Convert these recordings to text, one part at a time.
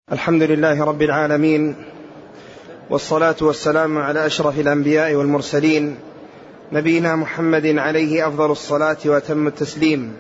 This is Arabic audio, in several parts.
الحمد لله رب العالمين، والصلاة والسلام على أشرف الأنبياء والمرسلين، نبينا محمد عليه أفضل الصلاة وأتم التسليم.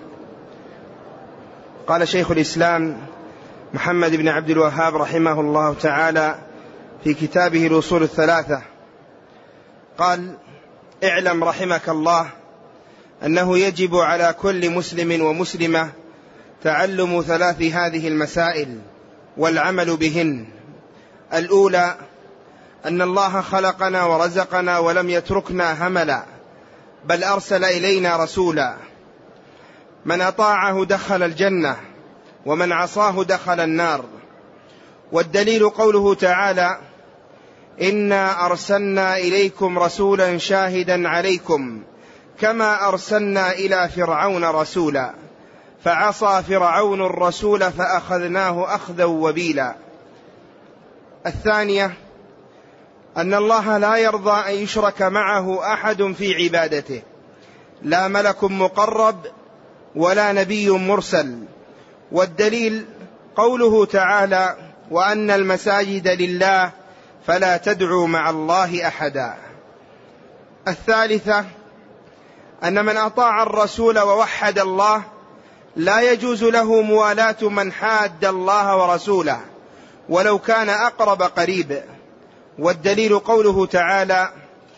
قال شيخ الإسلام محمد بن عبد الوهاب رحمه الله تعالى في كتابه الأصول الثلاثة، قال: اعلم رحمك الله أنه يجب على كل مسلم ومسلمة تعلم ثلاث هذه المسائل والعمل بهن. الأولى: أن الله خلقنا ورزقنا ولم يتركنا هملا، بل أرسل إلينا رسولا، من أطاعه دخل الجنة ومن عصاه دخل النار. والدليل قوله تعالى: إنا أرسلنا إليكم رسولا شاهدا عليكم كما أرسلنا إلى فرعون رسولا فعصى فرعون الرسول فأخذناه أخذا وبيلا. الثانية: أن الله لا يرضى أن يشرك معه أحد في عبادته، لا ملك مقرب ولا نبي مرسل. والدليل قوله تعالى: وأن المساجد لله فلا تدعوا مع الله أحدا. الثالثة: أن من أطاع الرسول ووحد الله لا يجوز له موالاة من حاد الله ورسوله ولو كان أقرب قريب. والدليل قوله تعالى: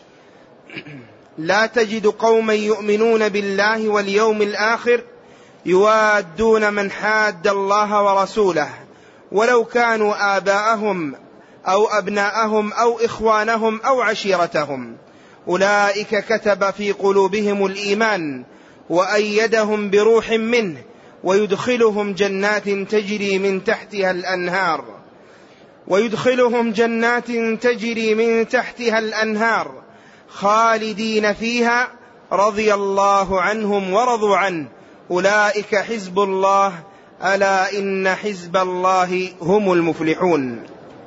لا تجد قوما يؤمنون بالله واليوم الآخر يوادون من حاد الله ورسوله ولو كانوا آباءهم أو أبناءهم أو إخوانهم أو عشيرتهم، أولئك كتب في قلوبهم الإيمان وأيدهم بروح منه ويدخلهم جنات تجري من تحتها الأنهار خالدين فيها رضي الله عنهم ورضوا عنه، أولئك حزب الله ألا إن حزب الله هم المفلحون.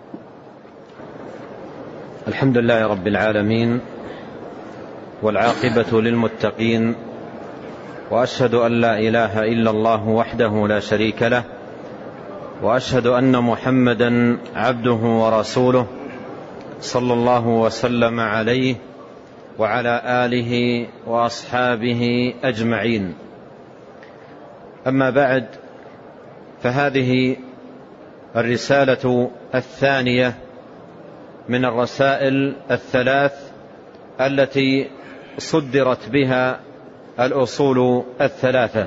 الحمد لله رب العالمين، والعاقبة للمتقين، وأشهد أن لا إله إلا الله وحده لا شريك له، وأشهد أن محمدا عبده ورسوله صلى الله وسلم عليه وعلى آله وأصحابه أجمعين. أما بعد، فهذه الرسالة الثانية من الرسائل الثلاث التي صدرت بها الأصول الثلاثة،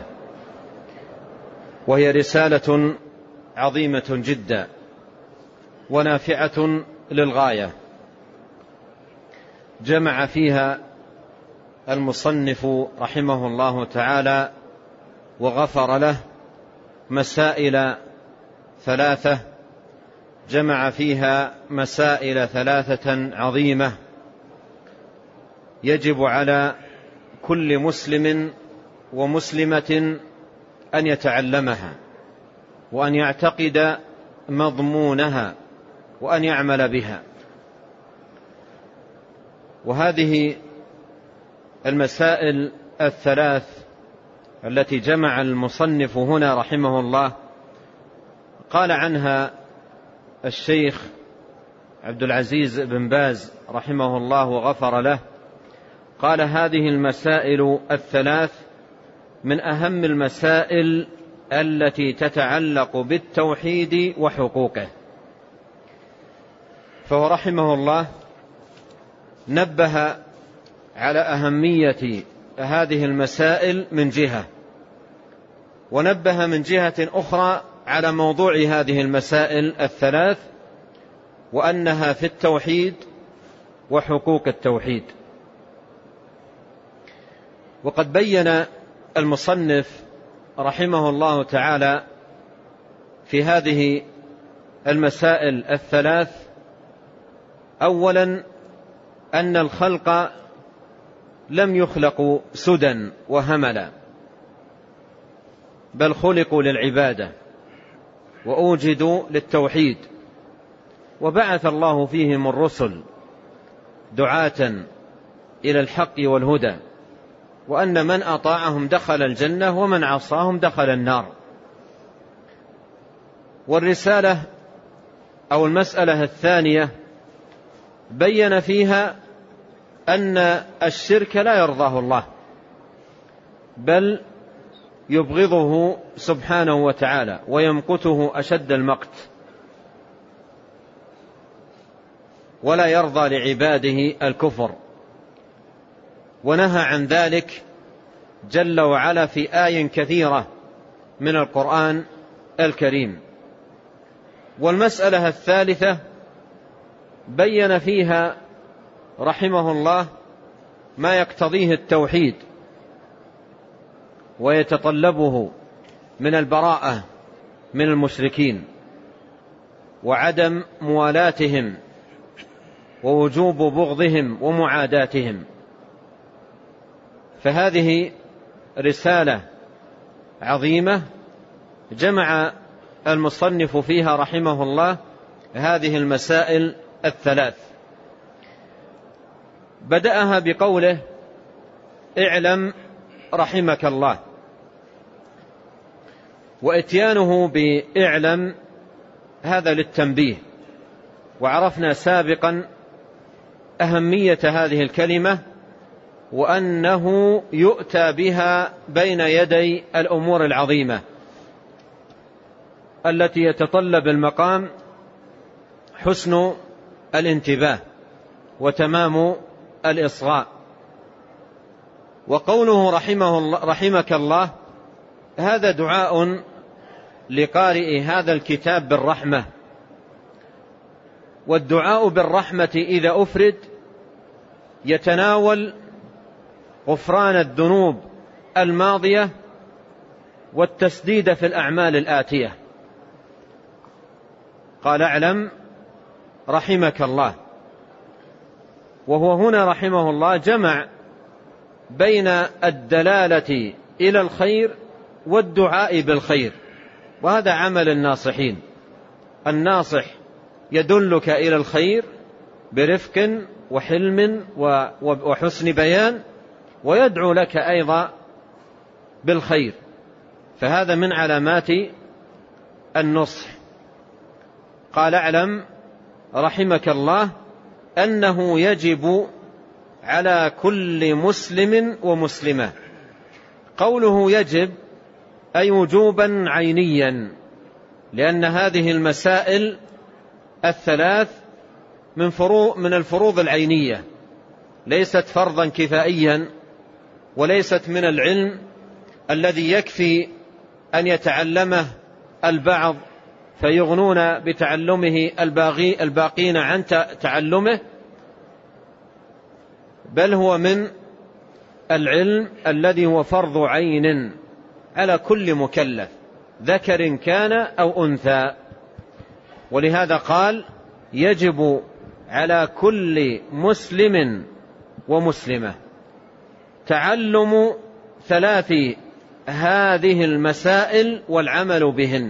وهي رسالة عظيمة جدا ونافعة للغاية، جمع فيها المصنف رحمه الله تعالى وغفر له مسائل ثلاثة، جمع فيها مسائل ثلاثة عظيمة يجب على كل مسلم ومسلمة أن يتعلمها وأن يعتقد مضمونها وأن يعمل بها. وهذه المسائل الثلاث التي جمع المصنف هنا رحمه الله قال عنها الشيخ عبد العزيز بن باز رحمه الله وغفر له، قال: هذه المسائل الثلاث من أهم المسائل التي تتعلق بالتوحيد وحقوقه. فهو رحمه الله نبه على أهمية هذه المسائل من جهة، ونبه من جهة أخرى على موضوع هذه المسائل الثلاث، وأنها في التوحيد وحقوق التوحيد. وقد بين المصنف رحمه الله تعالى في هذه المسائل الثلاث: أولا، أن الخلق لم يخلقوا سدى وهملا، بل خلقوا للعبادة وأوجدوا للتوحيد، وبعث الله فيهم الرسل دعاة إلى الحق والهدى، وأن من أطاعهم دخل الجنة ومن عصاهم دخل النار. والرسالة أو المسألة الثانية بين فيها أن الشرك لا يرضاه الله، بل يبغضه سبحانه وتعالى ويمقته أشد المقت، ولا يرضى لعباده الكفر، ونهى عن ذلك جل وعلا في آي كثيرة من القرآن الكريم. والمسألة الثالثة بين فيها رحمه الله ما يقتضيه التوحيد ويتطلبه من البراءة من المشركين وعدم موالاتهم ووجوب بغضهم ومعاداتهم. فهذه رسالة عظيمة جمع المصنف فيها رحمه الله هذه المسائل الثلاث. بدأها بقوله: اعلم رحمك الله. وإتيانه بإعلم هذا للتنبيه، وعرفنا سابقا أهمية هذه الكلمة، وأنه يؤتى بها بين يدي الأمور العظيمة التي يتطلب المقام حسن الانتباه وتمام الإصغاء. وقوله رحمك الله هذا دعاء لقارئ هذا الكتاب بالرحمة، والدعاء بالرحمة إذا أفرد يتناول غفران الذنوب الماضية والتسديد في الأعمال الآتية. قال: اعلم رحمك الله. وهو هنا رحمه الله جمع بين الدلالة إلى الخير والدعاء بالخير، وهذا عمل الناصحين. الناصح يدلك إلى الخير برفق وحلم وحسن بيان، ويدعو لك أيضا بالخير، فهذا من علامات النصح. قال: اعلم رحمك الله أنه يجب على كل مسلم ومسلمة. قوله يجب أي وجوبا عينيا، لأن هذه المسائل الثلاث من الفروض العينية، ليست فرضا كفائيا، وليست من العلم الذي يكفي أن يتعلمه البعض فيغنون بتعلمه الباقين عن تعلمه، بل هو من العلم الذي هو فرض عين على كل مكلف ذكر كان أو أنثى. ولهذا قال: يجب على كل مسلم ومسلمة تعلم ثلاث هذه المسائل والعمل بهن.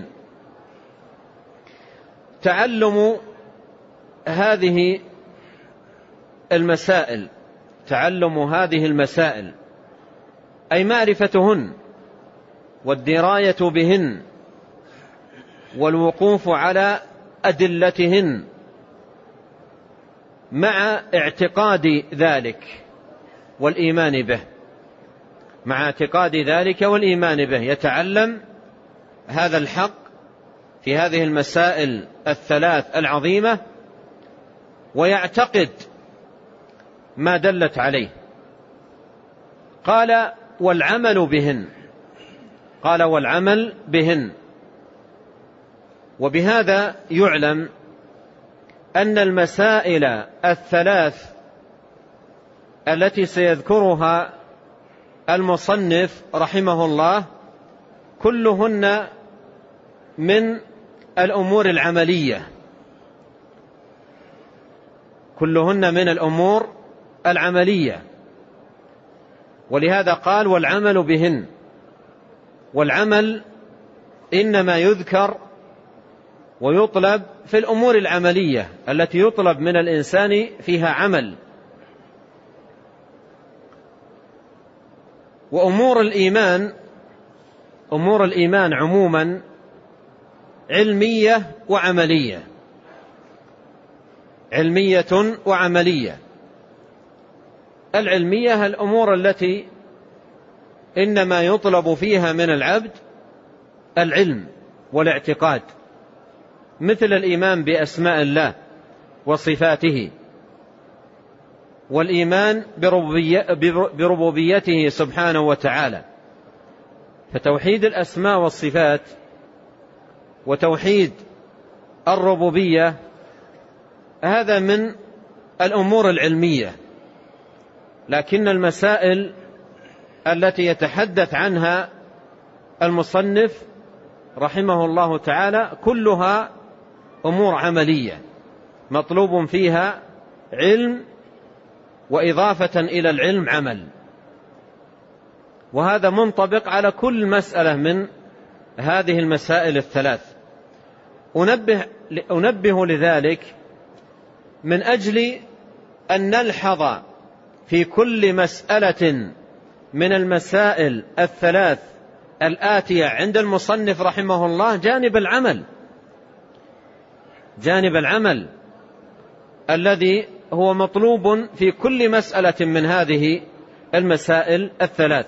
تعلم هذه المسائل أي معرفتهن والدراية بهن والوقوف على أدلتهن مع اعتقاد ذلك والإيمان به. يتعلم هذا الحق في هذه المسائل الثلاث العظيمة ويعتقد ما دلت عليه. قال: والعمل بهن. وبهذا يعلم أن المسائل الثلاث التي سيذكرها المصنف رحمه الله كلهن من الأمور العملية، ولهذا قال: والعمل بهن. والعمل إنما يذكر ويطلب في الأمور العملية التي يطلب من الإنسان فيها عمل. وأمور الإيمان عموما علمية وعملية، علمية وعملية. العلمية الأمور التي إنما يطلب فيها من العبد العلم والاعتقاد، مثل الإيمان بأسماء الله وصفاته، والإيمان بربوبيته سبحانه وتعالى. فتوحيد الأسماء والصفات وتوحيد الربوبية هذا من الأمور العلمية، لكن المسائل التي يتحدث عنها المصنف رحمه الله تعالى كلها أمور عملية مطلوب فيها علم، وإضافة إلى العلم عمل، وهذا منطبق على كل مسألة من هذه المسائل الثلاث. أنبه لذلك من أجل أن نلحظ في كل مسألة من المسائل الثلاث الآتية عند المصنف رحمه الله جانب العمل الذي هو مطلوب في كل مسألة من هذه المسائل الثلاث.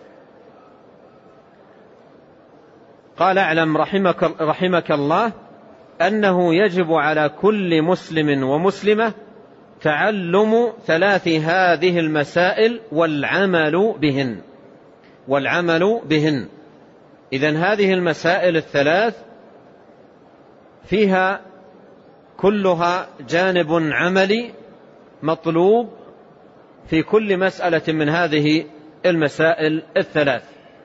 قال: اعلم رحمك الله أنه يجب على كل مسلم ومسلمة تعلم ثلاث هذه المسائل والعمل بهن. إذن هذه المسائل الثلاث فيها كلها جانب عملي مطلوب في كل مسألة من هذه المسائل الثلاث.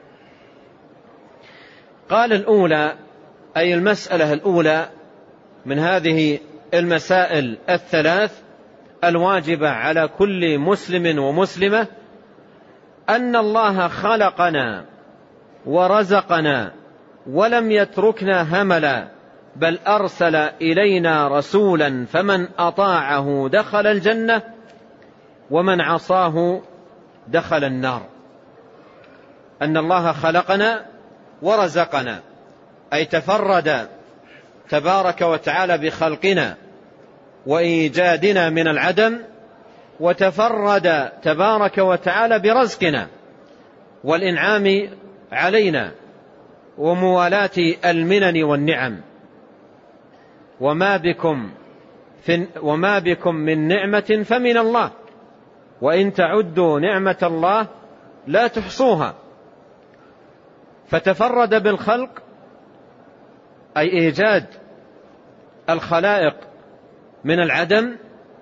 قال: الأولى، أي المسألة الأولى من هذه المسائل الثلاث الواجبة على كل مسلم ومسلمة، أن الله خلقنا ورزقنا ولم يتركنا هملا، بل أرسل إلينا رسولا فمن أطاعه دخل الجنة ومن عصاه دخل النار. أن الله خلقنا ورزقنا، أي تفرد تبارك وتعالى بخلقنا وإيجادنا من العدم، وتفرد تبارك وتعالى برزقنا والإنعام علينا وموالاة المنن والنعم. وما بكم من نعمة فمن الله، وإن تعدوا نعمة الله لا تحصوها. فتفرد بالخلق، أي إيجاد الخلائق من العدم،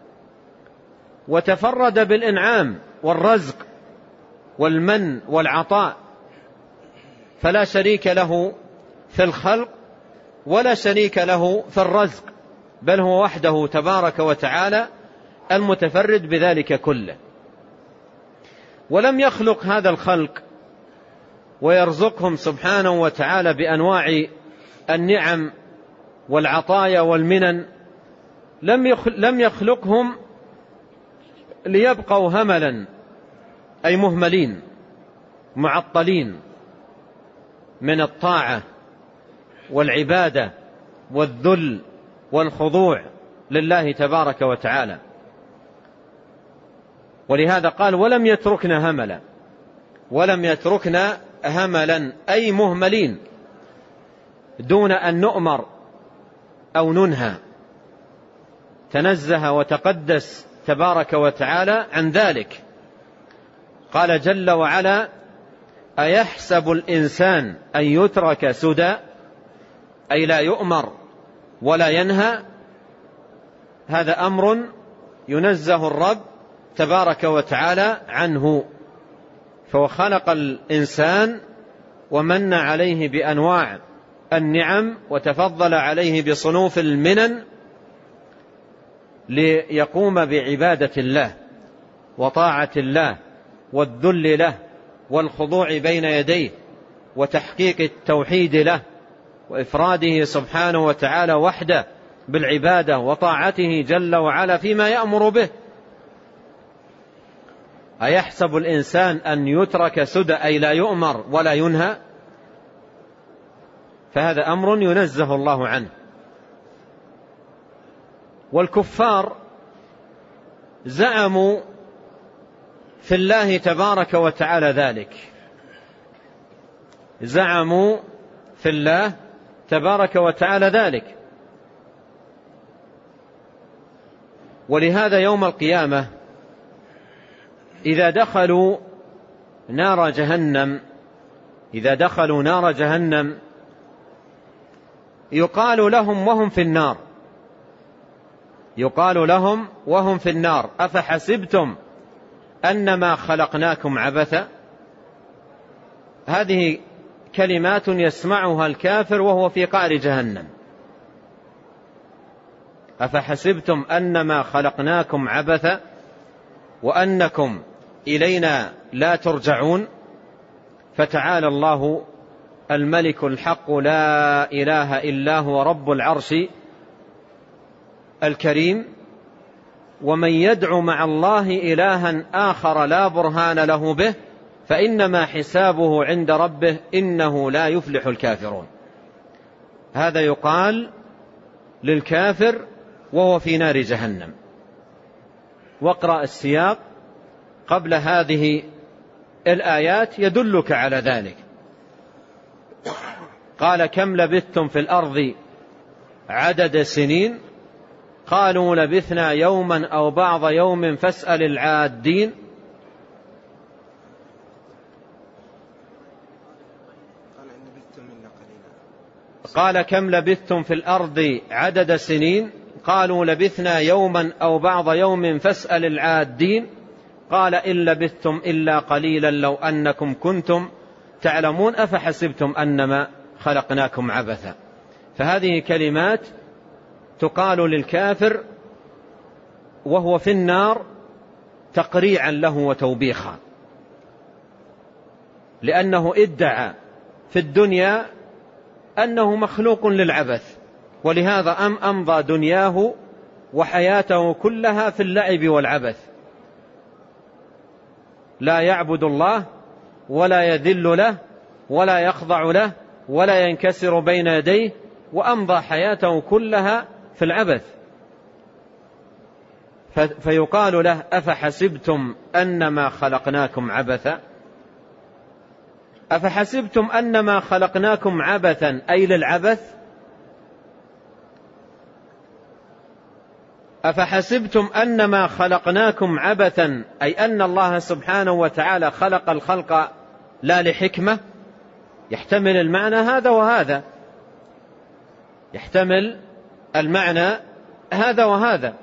وتفرد بالإنعام والرزق والمن والعطاء، فلا شريك له في الخلق ولا شريك له في الرزق، بل هو وحده تبارك وتعالى المتفرد بذلك كله. ولم يخلق هذا الخلق ويرزقهم سبحانه وتعالى بأنواع النعم والعطايا والمنن، لم يخلقهم ليبقوا هملا، أي مهملين معطلين من الطاعة والعبادة والذل والخضوع لله تبارك وتعالى. ولهذا قال: ولم يتركنا هملا، أي مهملين دون أن نؤمر أو ننهى. تنزه وتقدس تبارك وتعالى عن ذلك. قال جل وعلا: أيحسب الإنسان أن يترك سدى، أي لا يؤمر ولا ينهى. هذا أمر ينزه الرب تبارك وتعالى عنه. فهو خلق الإنسان ومن عليه بأنواع النعم، وتفضل عليه بصنوف المنن ليقوم بعبادة الله وطاعة الله والذل له والخضوع بين يديه وتحقيق التوحيد له وإفراده سبحانه وتعالى وحده بالعبادة وطاعته جل وعلا فيما يأمر به. أيحسب الإنسان أن يترك سدى، أي لا يؤمر ولا ينهى. فهذا أمر ينزه الله عنه. والكفار زعموا في الله تبارك وتعالى ذلك، زعموا في الله تبارك وتعالى ذلك. ولهذا يوم القيامة إذا دخلوا نار جهنم يقال لهم وهم في النار أفحسبتم أنما خلقناكم عبثا. هذه كلمات يسمعها الكافر وهو في قعر جهنم. أفحسبتم أنما خلقناكم عبثا وأنكم إلينا لا ترجعون. فتعالى الله الملك الحق لا إله إلا هو رب العرش الكريم. ومن يدعو مع الله إلها آخر لا برهان له به فإنما حسابه عند ربه إنه لا يفلح الكافرون. هذا يقال للكافر وهو في نار جهنم. واقرأ السياق قبل هذه الآيات يدلك على ذلك. قال كم لبثتم في الأرض عدد سنين قالوا لبثنا يوما أو بعض يوم فاسأل العادين. قال كم لبثتم في الأرض عدد سنين قالوا لبثنا يوما أو بعض يوم فاسأل العادين. قال إن لبثتم إلا قليلا لو أنكم كنتم تعلمون أفحسبتم أنما خلقناكم عبثا. فهذه كلمات تقال للكافر وهو في النار تقريعا له وتوبيخا، لأنه ادعى في الدنيا أنه مخلوق للعبث، ولهذا أمضى دنياه وحياته كلها في اللعب والعبث، لا يعبد الله ولا يذل له ولا يخضع له ولا ينكسر بين يديه، وأمضى حياته كلها في العبث. فيقال له أفحسبتم أنما خلقناكم عبثا. أفحسبتم أنما خلقناكم عبثا أي للعبث. أفحسبتم أنما خلقناكم عبثا أي أن الله سبحانه وتعالى خلق الخلق لا لحكمة. يحتمل المعنى هذا وهذا، يحتمل المعنى هذا وهذا.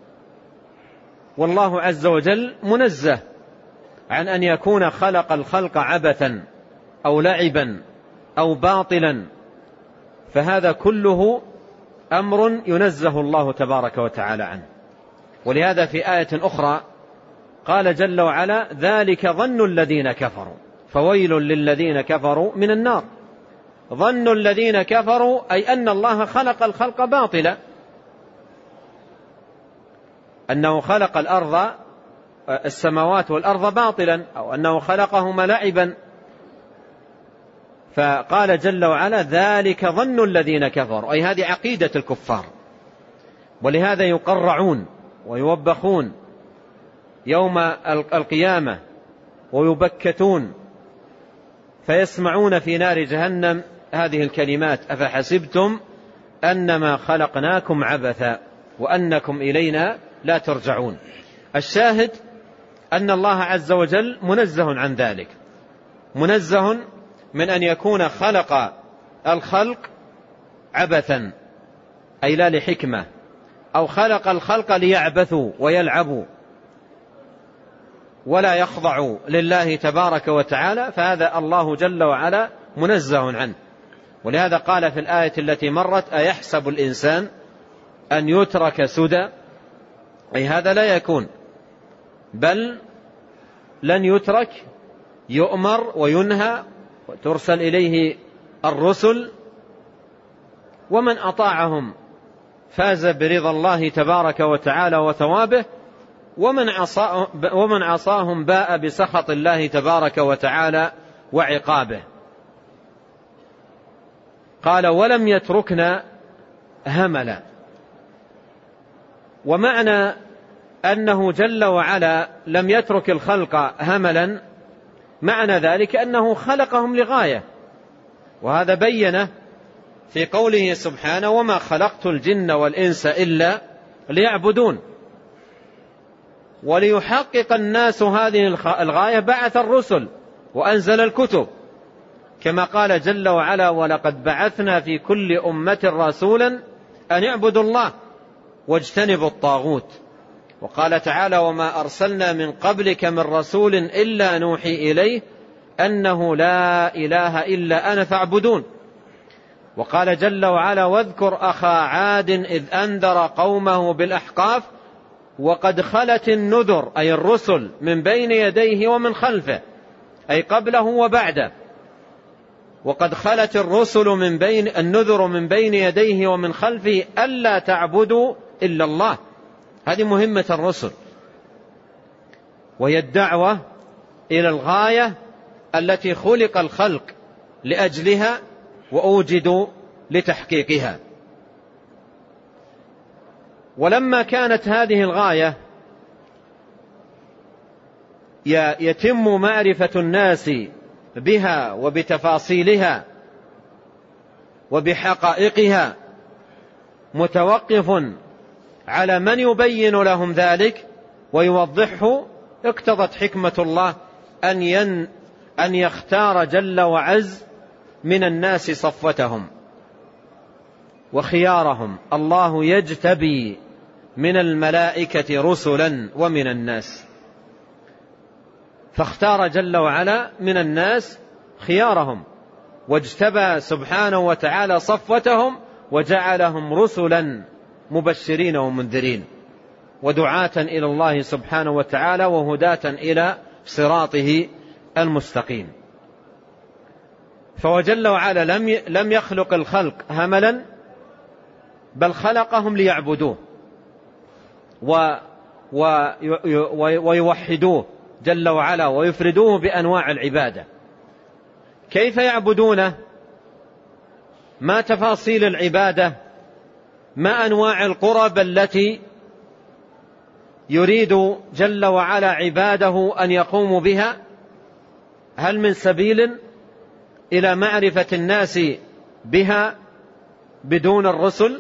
والله عز وجل منزه عن أن يكون خلق الخلق عبثا أو لعبا أو باطلا، فهذا كله أمر ينزه الله تبارك وتعالى عنه. ولهذا في آية أخرى قال جل وعلا ذلك ظن الذين كفروا فويل للذين كفروا من النار. ظن الذين كفروا أي أن الله خلق الخلق باطلا، أنه خلق الأرض السماوات والأرض باطلا، أو أنه خلقهما لعبا. فقال جل وعلا ذلك ظن الذين كفروا أي هذه عقيدة الكفار. ولهذا يقرعون ويوبخون يوم القيامة ويبكتون فيسمعون في نار جهنم هذه الكلمات أفحسبتم أنما خلقناكم عبثا وأنكم إلينا لا ترجعون. الشاهد أن الله عز وجل منزه عن ذلك، منزه من أن يكون خلق الخلق عبثا أي لا لحكمة، أو خلق الخلق ليعبثوا ويلعبوا ولا يخضعوا لله تبارك وتعالى، فهذا الله جل وعلا منزه عنه. ولهذا قال في الآية التي مرت أيحسب الإنسان أن يترك سدى، أي هذا لا يكون، بل لن يترك، يؤمر وينهى وترسل إليه الرسل، ومن أطاعهم فاز برضا الله تبارك وتعالى وثوابه، ومن عصاهم باء بسخط الله تبارك وتعالى وعقابه. قال ولم يتركنا هملا. ومعنى أنه جل وعلا لم يترك الخلق هملا، معنى ذلك أنه خلقهم لغاية، وهذا بينه في قوله سبحانه: وما خلقت الجن والإنس إلا ليعبدون. وليحقق الناس هذه الغاية بعث الرسل وأنزل الكتب، كما قال جل وعلا: ولقد بعثنا في كل أمة رسولا أن اعبدوا الله واجتنبوا الطاغوت. وقال تعالى: وما أرسلنا من قبلك من رسول إلا نوحي إليه أنه لا إله إلا أنا فاعبدون. وقال جل وعلا: واذكر أخا عاد إذ أنذر قومه بالأحقاف وقد خلت النذر، أي الرسل، من بين يديه ومن خلفه، أي قبله وبعده. وقد خلت الرسل النذر من بين يديه ومن خلفه ألا تعبدوا إلا الله. هذه مهمة الرسل، وهي الدعوة إلى الغاية التي خلق الخلق لأجلها وأوجدوا لتحقيقها. ولما كانت هذه الغاية يتم معرفة الناس بها وبتفاصيلها وبحقائقها متوقف على من يبين لهم ذلك ويوضحه، اقتضت حكمة الله أن يختار جل وعز من الناس صفوتهم وخيارهم. الله يجتبي من الملائكة رسلا ومن الناس، فاختار جل وعلا من الناس خيارهم، واجتبى سبحانه وتعالى صفوتهم وجعلهم رسلا مبشرين ومنذرين ودعاة إلى الله سبحانه وتعالى وهداة إلى صراطه المستقيم. فهو جل وعلا لم يخلق الخلق هملا، بل خلقهم ليعبدوه ويوحدوه جل وعلا ويفردوه بأنواع العبادة. كيف يعبدونه؟ ما تفاصيل العبادة؟ ما أنواع القرب التي يريد جل وعلا عباده أن يقوموا بها؟ هل من سبيل إلى معرفة الناس بها بدون الرسل؟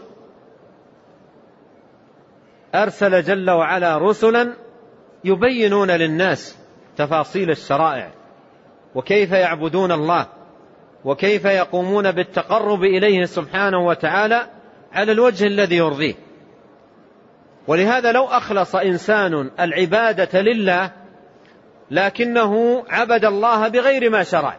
أرسل جل وعلا رسلا يبينون للناس تفاصيل الشرائع وكيف يعبدون الله وكيف يقومون بالتقرب إليه سبحانه وتعالى على الوجه الذي يرضيه. ولهذا لو أخلص إنسان العبادة لله لكنه عبد الله بغير ما شرع،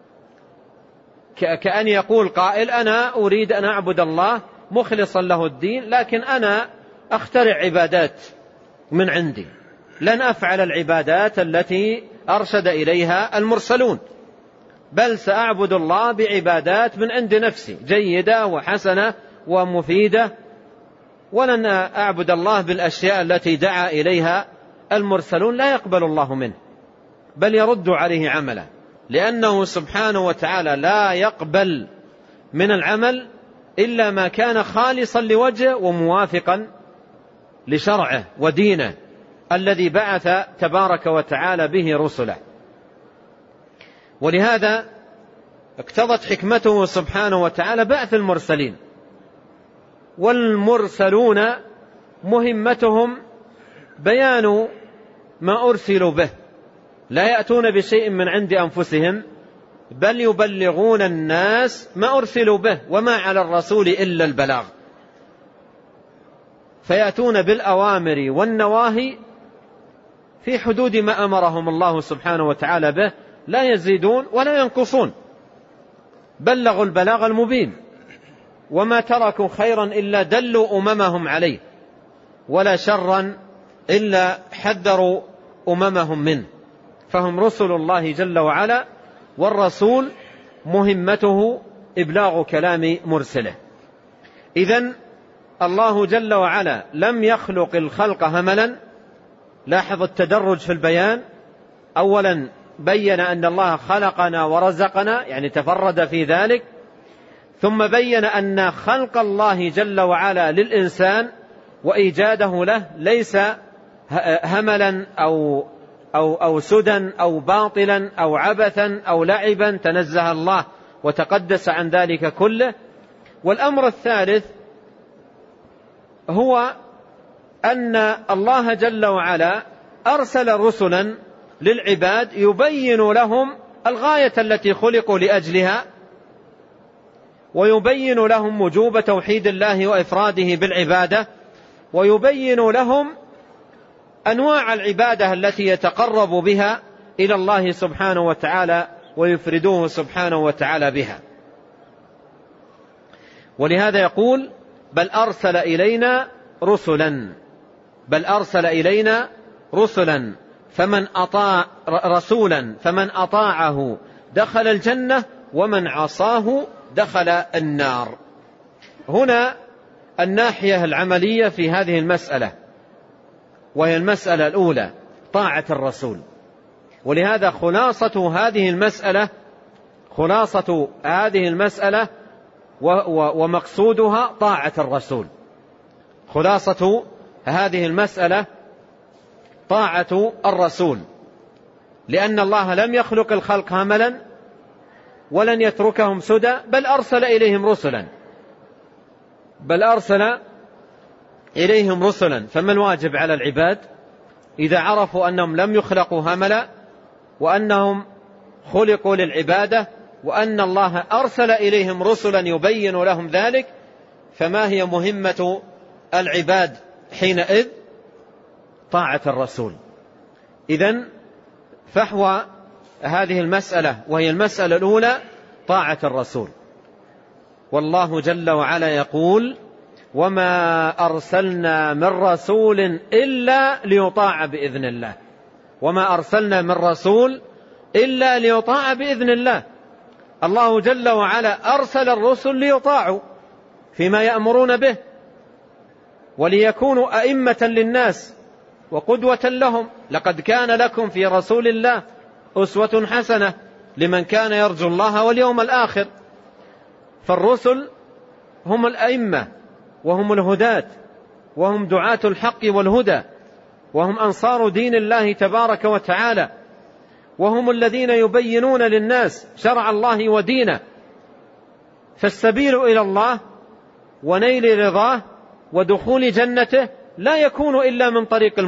كأن يقول قائل: أنا أريد أن أعبد الله مخلصا له الدين، لكن أنا أخترع عبادات من عندي، لن أفعل العبادات التي أرشد إليها المرسلون، بل سأعبد الله بعبادات من عند نفسي جيدة وحسنة ومفيدة، ولن أعبد الله بالأشياء التي دعا إليها المرسلون. لا يقبل الله منه، بل يرد عليه عمله، لأنه سبحانه وتعالى لا يقبل من العمل إلا ما كان خالصا لوجهه وموافقا لشرعه ودينه الذي بعث تبارك وتعالى به رسله. ولهذا اقتضت حكمته سبحانه وتعالى بعث المرسلين، والمرسلون مهمتهم بيان ما أرسلوا به، لا يأتون بشيء من عند أنفسهم، بل يبلغون الناس ما أرسلوا به، وما على الرسول إلا البلاغ. فيأتون بالأوامر والنواهي في حدود ما أمرهم الله سبحانه وتعالى به، لا يزيدون ولا ينقصون، بلغوا البلاغ المبين، وما تركوا خيرا إلا دلوا أممهم عليه، ولا شرا إلا حذروا أممهم منه. فهم رسل الله جل وعلا، والرسول مهمته إبلاغ كلام مرسله. إذن الله جل وعلا لم يخلق الخلق هملا. لاحظ التدرج في البيان. أولا بين أن الله خلقنا ورزقنا، يعني تفرد في ذلك، ثم بين أن خلق الله جل وعلا للإنسان وإيجاده له ليس هملا أو سدى أو باطلا أو عبثا أو لعبا، تنزه الله وتقدس عن ذلك كله. والأمر الثالث هو أن الله جل وعلا أرسل رسلا للعباد يبين لهم الغاية التي خلقوا لأجلها، ويبين لهم وجوب توحيد الله وإفراده بالعبادة، ويبين لهم أنواع العبادة التي يتقرب بها إلى الله سبحانه وتعالى ويفردوه سبحانه وتعالى بها. ولهذا يقول بل أرسل إلينا رسلا فمن أطاعه دخل الجنة ومن عصاه دخل النار. هنا الناحية العملية في هذه المسألة، وهي المسألة الأولى طاعة الرسول. ولهذا خلاصة هذه المسألة ومقصودها طاعة الرسول. خلاصة هذه المسألة طاعة الرسول، لأن الله لم يخلق الخلق هملا ولن يتركهم سدى، بل أرسل إليهم رسلا. فما الواجب على العباد إذا عرفوا أنهم لم يخلقوا هملا، وأنهم خلقوا للعبادة، وأن الله أرسل إليهم رسلا يبين لهم ذلك؟ فما هي مهمة العباد حينئذ؟ طاعة الرسول. إذن فحوى هذه المسألة، وهي المسألة الأولى طاعة الرسول. والله جل وعلا يقول وما أرسلنا من رسول إلا ليطاع بإذن الله. وما أرسلنا من رسول إلا ليطاع بإذن الله. الله جل وعلا أرسل الرسل ليطاعوا فيما يأمرون به، وليكونوا أئمة للناس وقدوة لهم. لقد كان لكم في رسول الله أسوة حسنة لمن كان يرجو الله واليوم الآخر. فالرسل هم الأئمة، وهم الهداة، وهم دعاة الحق والهدى، وهم أنصار دين الله تبارك وتعالى، وهم الذين يبينون للناس شرع الله ودينه. فالسبيل إلى الله ونيل رضاه ودخول جنته لا يكون إلا من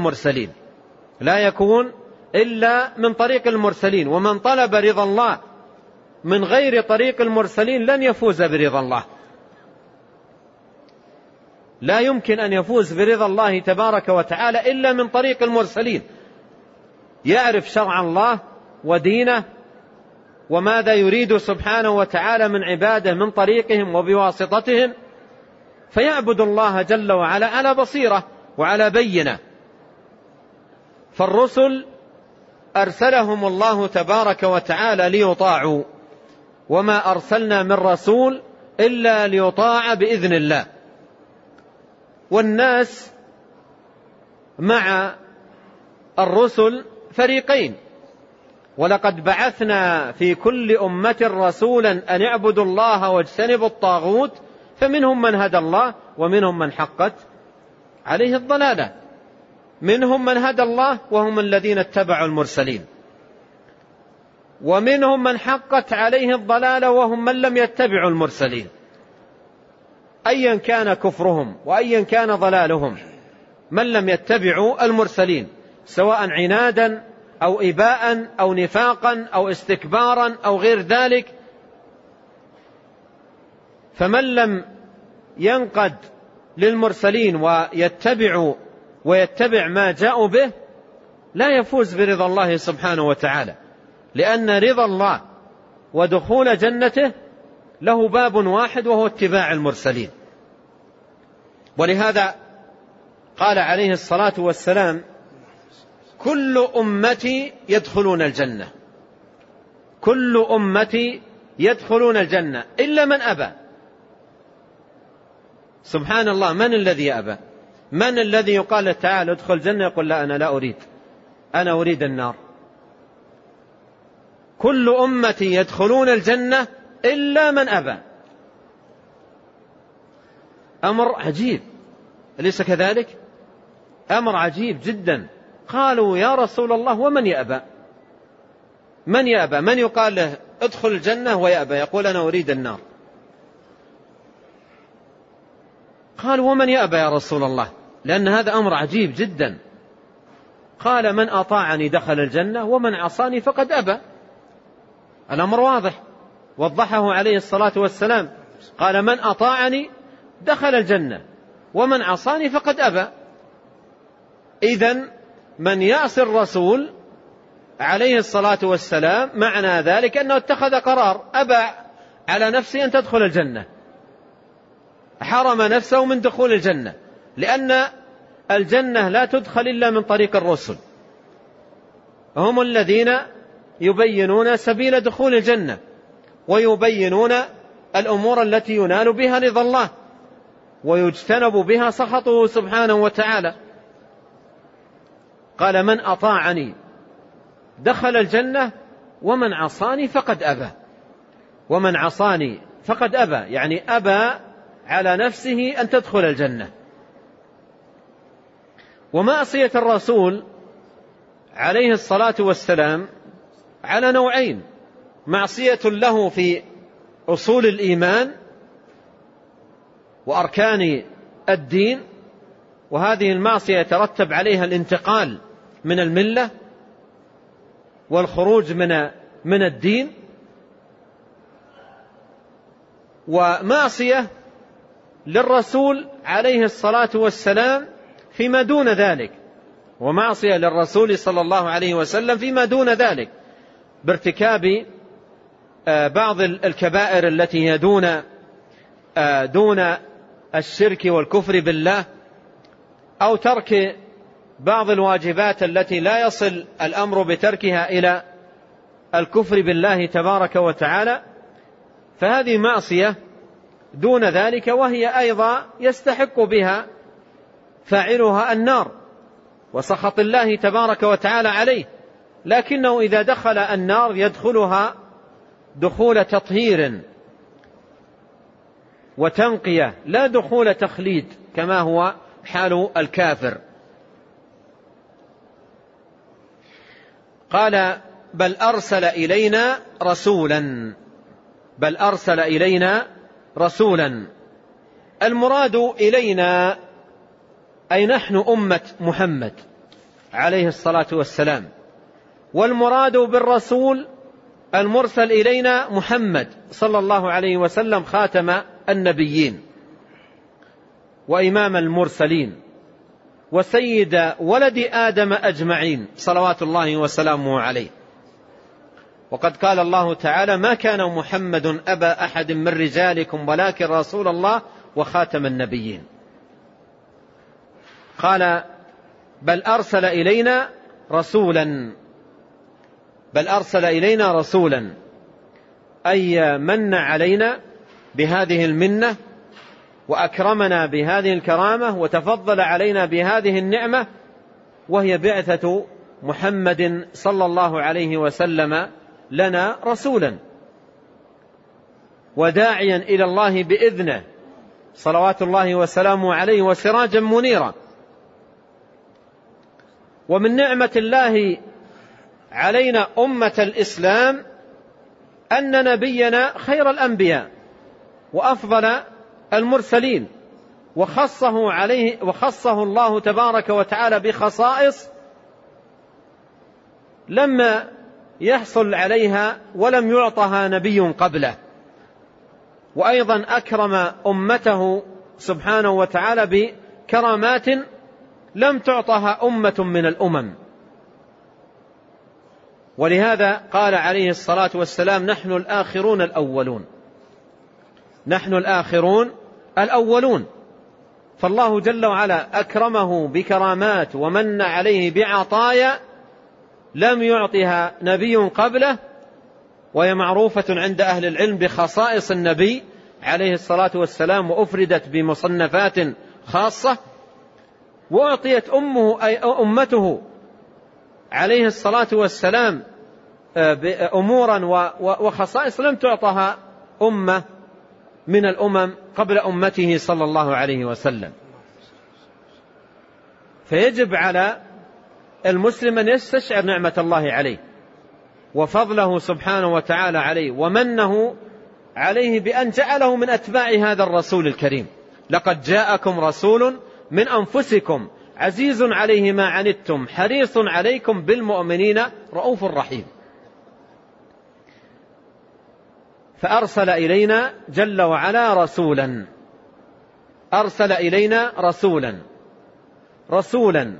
طريق المرسلين. ومن طلب رضا الله من غير طريق المرسلين لن يفوز برضا الله. لا يمكن أن يفوز برضا الله تبارك وتعالى إلا من طريق المرسلين، يعرف شرع الله ودينه وماذا يريد سبحانه وتعالى من عباده من طريقهم وبواسطتهم، فيعبد الله جل وعلا على بصيرة وعلى بينة. فالرسل أرسلهم الله تبارك وتعالى ليطاعوا، وما أرسلنا من رسول إلا ليطاع بإذن الله. والناس مع الرسل فريقين، ولقد بعثنا في كل أمة رسولا أن اعبدوا الله واجتنبوا الطاغوت، فمنهم من هدى الله ومنهم من حقت عليه الضلالة. منهم من هدى الله وهم الذين اتبعوا المرسلين، ومنهم من حقت عليه الضلالة وهم من لم يتبعوا المرسلين. أيا كان كفرهم وأيا كان ضلالهم، من لم يتبعوا المرسلين سواء عنادا أو إباء أو نفاقا أو استكبارا أو غير ذلك، فمن لم ينقد للمرسلين ويتبع ما جاءوا به لا يفوز برضا الله سبحانه وتعالى، لأن رضا الله ودخول جنته له باب واحد وهو اتباع المرسلين. ولهذا قال عليه الصلاة والسلام كل أمتي يدخلون الجنة، كل أمتي يدخلون الجنة إلا من أبى. سبحان الله، من الذي أبى؟ من الذي يقال تعالى ادخل الجنة يقول لا أنا لا أريد، أنا أريد النار؟ كل أمتي يدخلون الجنة إلا من أبى. أمر عجيب، أليس كذلك؟ أمر عجيب جدا. قالوا يا رسول الله ومن يأبى؟ من يأبى؟ من يقال له ادخل الجنة ويأبى يقول أنا أريد النار؟ قالوا ومن يأبى يا رسول الله؟ لأن هذا أمر عجيب جدا. قال من أطاعني دخل الجنة ومن عصاني فقد أبى. الأمر واضح، وضحه عليه الصلاة والسلام، قال من أطاعني دخل الجنة ومن عصاني فقد أبى. إذن من يعصي الرسول عليه الصلاة والسلام معنى ذلك أنه اتخذ قرار، أبى على نفسه أن تدخل الجنة، حرم نفسه من دخول الجنة، لأن الجنة لا تدخل إلا من طريق الرسل، هم الذين يبينون سبيل دخول الجنة ويبينون الأمور التي ينال بها رضا الله ويجتنب بها سخطه سبحانه وتعالى. قال من أطاعني دخل الجنة ومن عصاني فقد أبى. ومن عصاني فقد أبى يعني أبى على نفسه أن تدخل الجنة. ومعصية الرسول عليه الصلاة والسلام على نوعين: معصية له في أصول الإيمان وأركان الدين، وهذه المعصية يترتب عليها الانتقال من الملة والخروج من الدين. ومعصية للرسول عليه الصلاة والسلام فيما دون ذلك، ومعصية للرسول صلى الله عليه وسلم فيما دون ذلك، بارتكاب بعض الكبائر التي هي دون الشرك والكفر بالله، أو ترك بعض الواجبات التي لا يصل الأمر بتركها إلى الكفر بالله تبارك وتعالى، فهذه معصية دون ذلك، وهي أيضا يستحق بها فاعلها النار وسخط الله تبارك وتعالى عليه، لكنه إذا دخل النار يدخلها دخول تطهير وتنقية، لا دخول تخليد كما هو حال الكافر. قال بل أرسل إلينا رسولا، بل أرسل إلينا رسولا. المراد إلينا أي نحن أمة محمد عليه الصلاة والسلام، والمراد بالرسول المرسل إلينا محمد صلى الله عليه وسلم خاتم النبيين وإمام المرسلين وسيد ولد آدم أجمعين صلوات الله وسلامه عليه. وقد قال الله تعالى ما كان محمد أبا أحد من رجالكم ولكن رسول الله وخاتم النبيين. قال بل أرسل إلينا رسولا، بل أرسل إلينا رسولا أي من علينا بهذه المنة وأكرمنا بهذه الكرامة وتفضل علينا بهذه النعمة، وهي بعثة محمد صلى الله عليه وسلم لنا رسولا وداعيا إلى الله بإذنه صلوات الله وسلامه عليه وسراجا منيرا. ومن نعمة الله علينا أمة الإسلام أن نبينا خير الأنبياء وأفضل المرسلين، وخصه الله تبارك وتعالى بخصائص لما يحصل عليها ولم يعطها نبي قبله، وأيضا أكرم أمته سبحانه وتعالى بكرامات لم تعطها أمة من الأمم. ولهذا قال عليه الصلاة والسلام نحن الآخرون الأولون، نحن الآخرون الأولون. فالله جل وعلا أكرمه بكرامات ومن عليه بعطايا لم يعطها نبي قبله، وهي معروفة عند أهل العلم بخصائص النبي عليه الصلاة والسلام، وأفردت بمصنفات خاصة، وأعطيت أمته عليه الصلاة والسلام بأمورا وخصائص لم تعطها أمة من الأمم قبل أمته صلى الله عليه وسلم. فيجب على المسلم أن يستشعر نعمة الله عليه وفضله سبحانه وتعالى عليه ومنه عليه بأن جعله من أتباع هذا الرسول الكريم. لقد جاءكم رسول من أنفسكم عزيز عليه ما عنتم حريص عليكم بالمؤمنين رؤوف رحيم. فأرسل إلينا جل وعلا رسولا، أرسل إلينا رسولا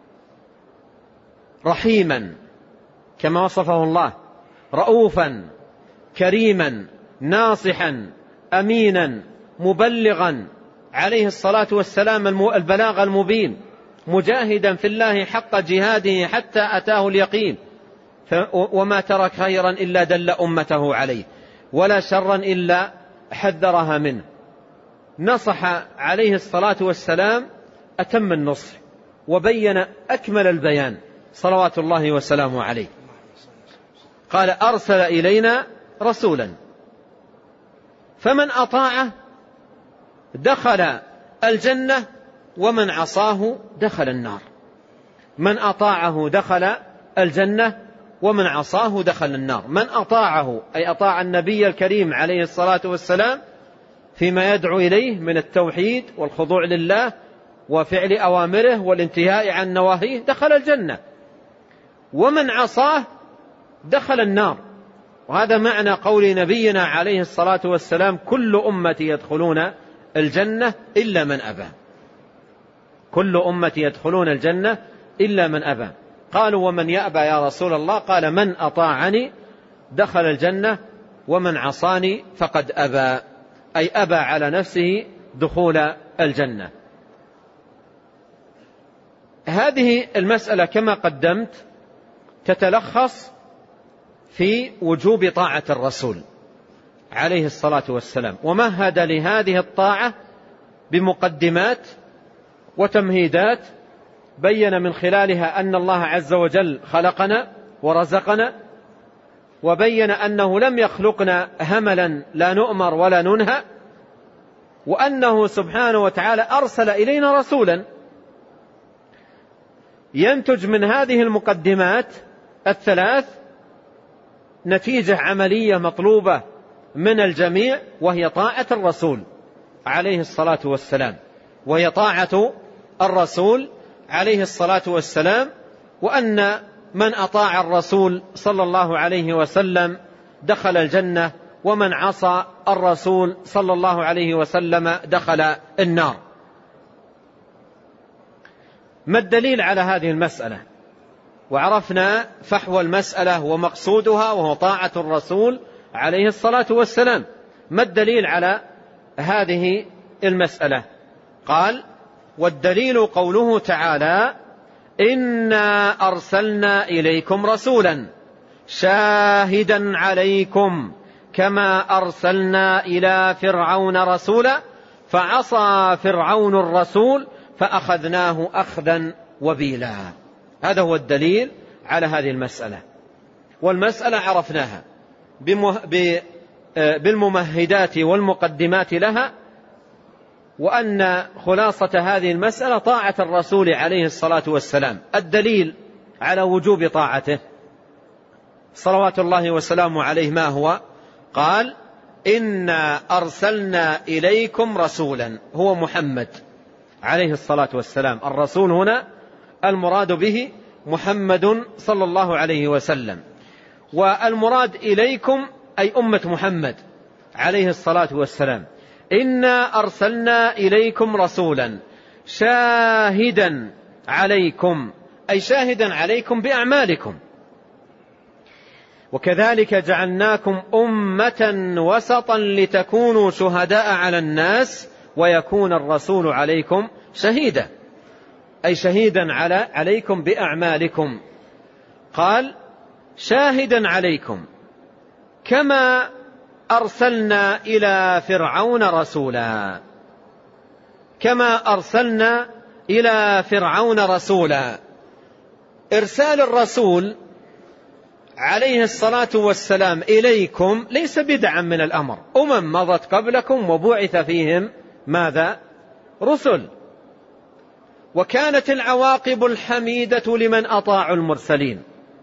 رحيما كما وصفه الله، رؤوفا كريما ناصحا أمينا مبلغا عليه الصلاة والسلام البلاغ المبين، مجاهدا في الله حق جهاده حتى أتاه اليقين، وما ترك خيرا إلا دل أمته عليه ولا شرا إلا حذرها منه. نصح عليه الصلاة والسلام أتم النصح وبين أكمل البيان صلوات الله وسلامه عليه. قال أرسل إلينا رسولا فمن أطاعه دخل الجنة ومن عصاه دخل النار. من أطاعه دخل الجنة ومن عصاه دخل النار. من أطاعه أي أطاع النبي الكريم عليه الصلاة والسلام فيما يدعو إليه من التوحيد والخضوع لله وفعل أوامره والانتهاء عن نواهيه دخل الجنة، ومن عصاه دخل النار. وهذا معنى قول نبينا عليه الصلاة والسلام كل أمتي يدخلون الجنة إلا من أبى. كل أمتي يدخلون الجنة إلا من أبى. قالوا ومن يأبى يا رسول الله؟ قال من أطاعني دخل الجنة ومن عصاني فقد أبى، أي أبى على نفسه دخول الجنة. هذه المسألة كما قدمت تتلخص في وجوب طاعة الرسول عليه الصلاة والسلام، ومهد لهذه الطاعة بمقدمات وتمهيدات بين من خلالها أن الله عز وجل خلقنا ورزقنا، وبين أنه لم يخلقنا هملا لا نؤمر ولا ننهى، وأنه سبحانه وتعالى أرسل إلينا رسولا. ينتج من هذه المقدمات الثلاث نتيجة عملية مطلوبة من الجميع، وهي طاعة الرسول عليه الصلاة والسلام، وهي طاعة الرسول عليه الصلاة والسلام، وأن من أطاع الرسول صلى الله عليه وسلم دخل الجنة، ومن عصى الرسول صلى الله عليه وسلم دخل النار. ما الدليل على هذه المسألة؟ وعرفنا فحوى المسألة ومقصودها وهو طاعة الرسول عليه الصلاة والسلام. ما الدليل على هذه المسألة؟ قال والدليل قوله تعالى إنا أرسلنا إليكم رسولا شاهدا عليكم كما أرسلنا إلى فرعون رسولا فعصى فرعون الرسول فأخذناه أخذا وبيلا. هذا هو الدليل على هذه المسألة. والمسألة عرفناها بالممهدات والمقدمات لها، وأن خلاصة هذه المسألة طاعة الرسول عليه الصلاة والسلام. الدليل على وجوب طاعته صلوات الله وسلامه عليه ما هو؟ قال إنا أرسلنا إليكم رسولا، هو محمد عليه الصلاة والسلام. الرسول هنا المراد به محمد صلى الله عليه وسلم، والمراد إليكم أي أمة محمد عليه الصلاة والسلام. إنا أرسلنا إليكم رسولا شاهدا عليكم، أي شاهدا عليكم بأعمالكم، وكذلك جعلناكم أمة وسطا لتكونوا شهداء على الناس ويكون الرسول عليكم شهيدا، أي شهيدا عليكم بأعمالكم. قال شاهدا عليكم كما أرسلنا إلى فرعون رسولا، كما أرسلنا إلى فرعون رسولا. إرسال الرسول عليه الصلاة والسلام إليكم ليس بدعا من الأمر. مضت قبلكم وبعث فيهم ماذا؟ رسل. وكانت العواقب الحميدة لمن أطاعوا المرسلين،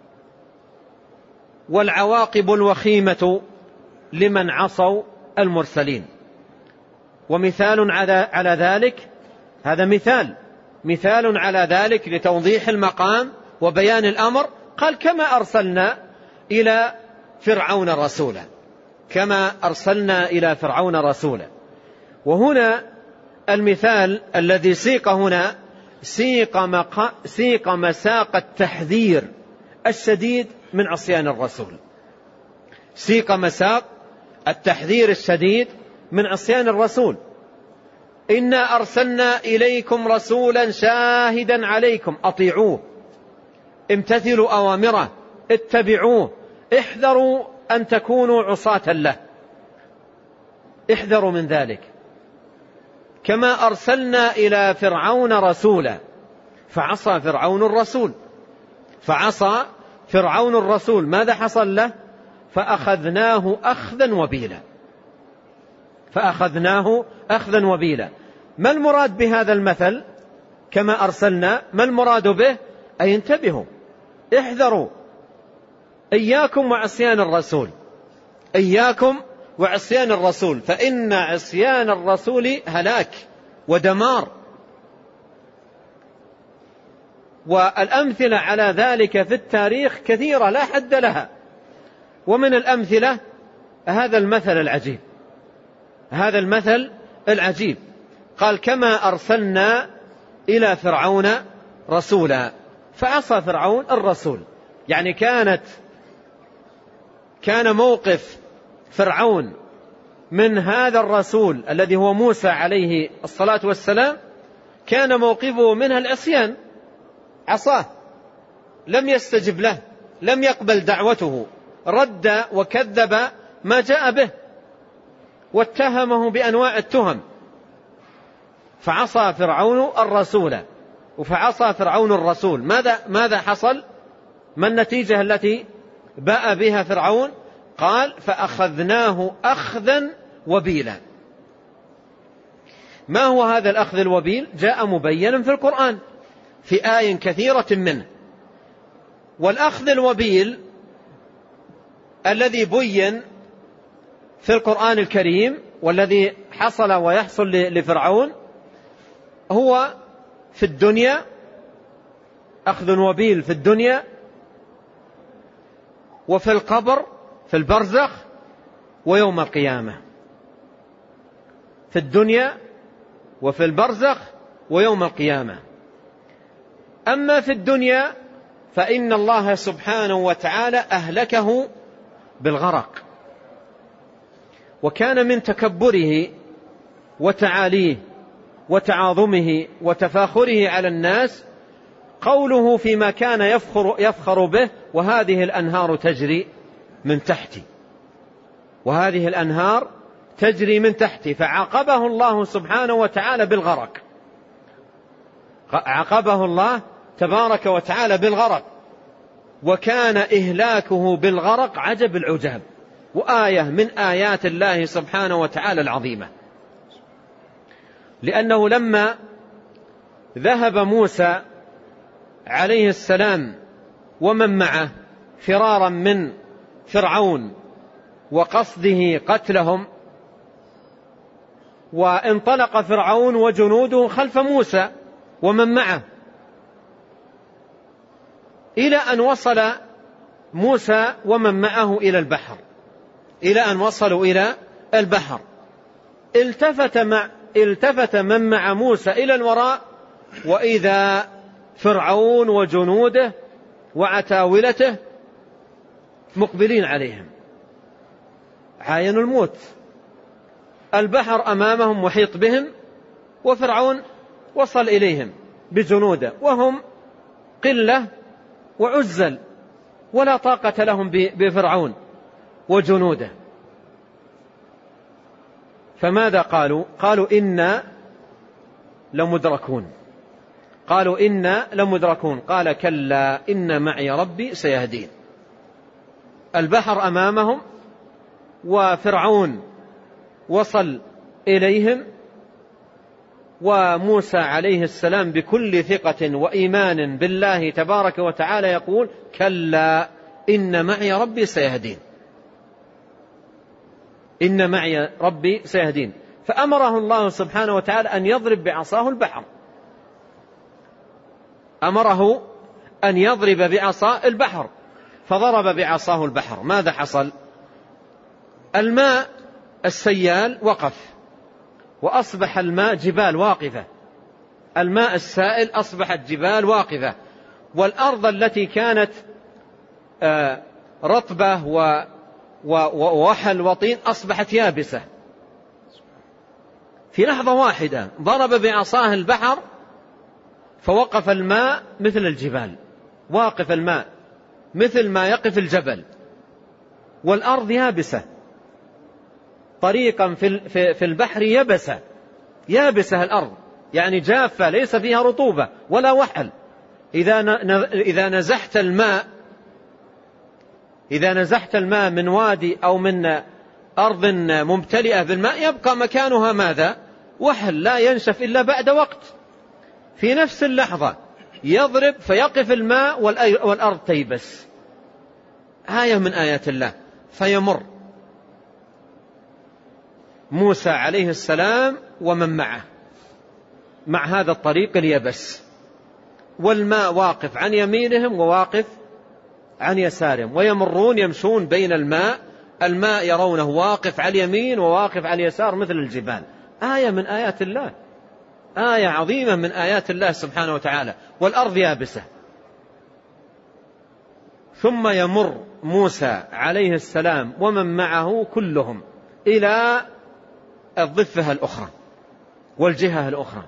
والعواقب الوخيمة لمن عصوا المرسلين. ومثال على ذلك، هذا مثال على ذلك لتوضيح المقام وبيان الأمر. قال كما أرسلنا إلى فرعون رسولا، كما أرسلنا إلى فرعون رسولا. وهنا المثال الذي سيق هنا سيق مساق التحذير الشديد من عصيان الرسول، سيق مساق التحذير الشديد من عصيان الرسول. إنا أرسلنا إليكم رسولا شاهدا عليكم، أطيعوه، امتثلوا أوامره، اتبعوه، احذروا أن تكونوا عصاة له، احذروا من ذلك. كما أرسلنا إلى فرعون رسولا فعصى فرعون الرسول، فعصى فرعون الرسول، ماذا حصل له؟ فأخذناه أخذا وبيلا، فأخذناه أخذا وبيلا. ما المراد بهذا المثل؟ كما أرسلنا، ما المراد به؟ أي انتبهوا، احذروا، إياكم وعصيان الرسول، إياكم وعصيان الرسول، فإن عصيان الرسول هلاك ودمار. والأمثلة على ذلك في التاريخ كثيرة لا حد لها. ومن الأمثلة هذا المثل العجيب، هذا المثل العجيب. قال كما أرسلنا إلى فرعون رسولا فعصى فرعون الرسول. يعني كان موقف فرعون من هذا الرسول الذي هو موسى عليه الصلاة والسلام، كان موقفه منها العصيان، عصاه، لم يستجب له، لم يقبل دعوته، رد وكذب ما جاء به واتهمه بأنواع التهم، فعصى فرعون الرسول. فعصى فرعون الرسول، ماذا حصل؟ ما النتيجة التي باء بها فرعون؟ قال فأخذناه أخذا وبيلا. ما هو هذا الأخذ الوبيل؟ جاء مبينا في القرآن في آية كثيرة منه. والأخذ الوبيل الذي بين في القرآن الكريم والذي حصل ويحصل لفرعون هو في الدنيا، أخذ وبيل في الدنيا وفي القبر، في البرزخ، ويوم القيامة. في الدنيا وفي البرزخ ويوم القيامة. أما في الدنيا فإن الله سبحانه وتعالى أهلكه بالغرق، وكان من تكبره وتعاليه وتعاظمه وتفاخره على الناس قوله فيما كان يفخر به: وهذه الأنهار تجري من تحتي، وهذه الأنهار تجري من تحتي. فعاقبه الله سبحانه وتعالى بالغرق، عاقبه الله تبارك وتعالى بالغرق. وكان إهلاكه بالغرق عجب العجاب، وآية من آيات الله سبحانه وتعالى العظيمة. لأنه لما ذهب موسى عليه السلام ومن معه فرارا من فرعون وقصده قتلهم، وانطلق فرعون وجنوده خلف موسى ومن معه إلى أن وصل موسى ومن معه إلى البحر، إلى أن وصلوا إلى البحر، التفت من مع موسى إلى الوراء، وإذا فرعون وجنوده وعتاولته مقبلين عليهم، عاينوا الموت. البحر أمامهم محيط بهم، وفرعون وصل إليهم بجنوده وهم قلة وعزل، ولا طاقة لهم بفرعون وجنوده. فماذا قالوا؟ قالوا إنا لمدركون، قالوا إنا لمدركون. قال كلا إن معي ربي سيهدين. البحر أمامهم وفرعون وصل إليهم وموسى عليه السلام بكل ثقة وإيمان بالله تبارك وتعالى يقول: كلا إن معي ربي سيهدين، إن معي ربي سيهدين. فأمره الله سبحانه وتعالى أن يضرب بعصاه البحر، أمره أن يضرب بعصاه البحر، فضرب بعصاه البحر. ماذا حصل؟ الماء السيال وقف، وأصبح الماء جبال واقفة، الماء السائل أصبحت جبال واقفة، والأرض التي كانت رطبة ووحل وطين أصبحت يابسة في لحظة واحدة. ضرب بعصاه البحر فوقف الماء مثل الجبال، واقف الماء مثل ما يقف الجبل، والأرض يابسة، طريقا في البحر يابسة الأرض، يعني جافة ليس فيها رطوبة ولا وحل. إذا نزحت الماء من وادي أو من أرض ممتلئة بالماء يبقى مكانها ماذا؟ وحل لا ينشف إلا بعد وقت. في نفس اللحظة يضرب فيقف الماء والأرض تيبس. آية من آيات الله. فيمر موسى عليه السلام ومن معه مع هذا الطريق اليبس، والماء واقف عن يمينهم وواقف عن يسارهم، ويمرون يمشون بين الماء يرونه واقف على اليمين وواقف على اليسار مثل الجبال. آية من آيات الله، آية عظيمة من آيات الله سبحانه وتعالى، والأرض يابسة. ثم يمر موسى عليه السلام ومن معه كلهم إلى الضفة الأخرى والجهة الأخرى،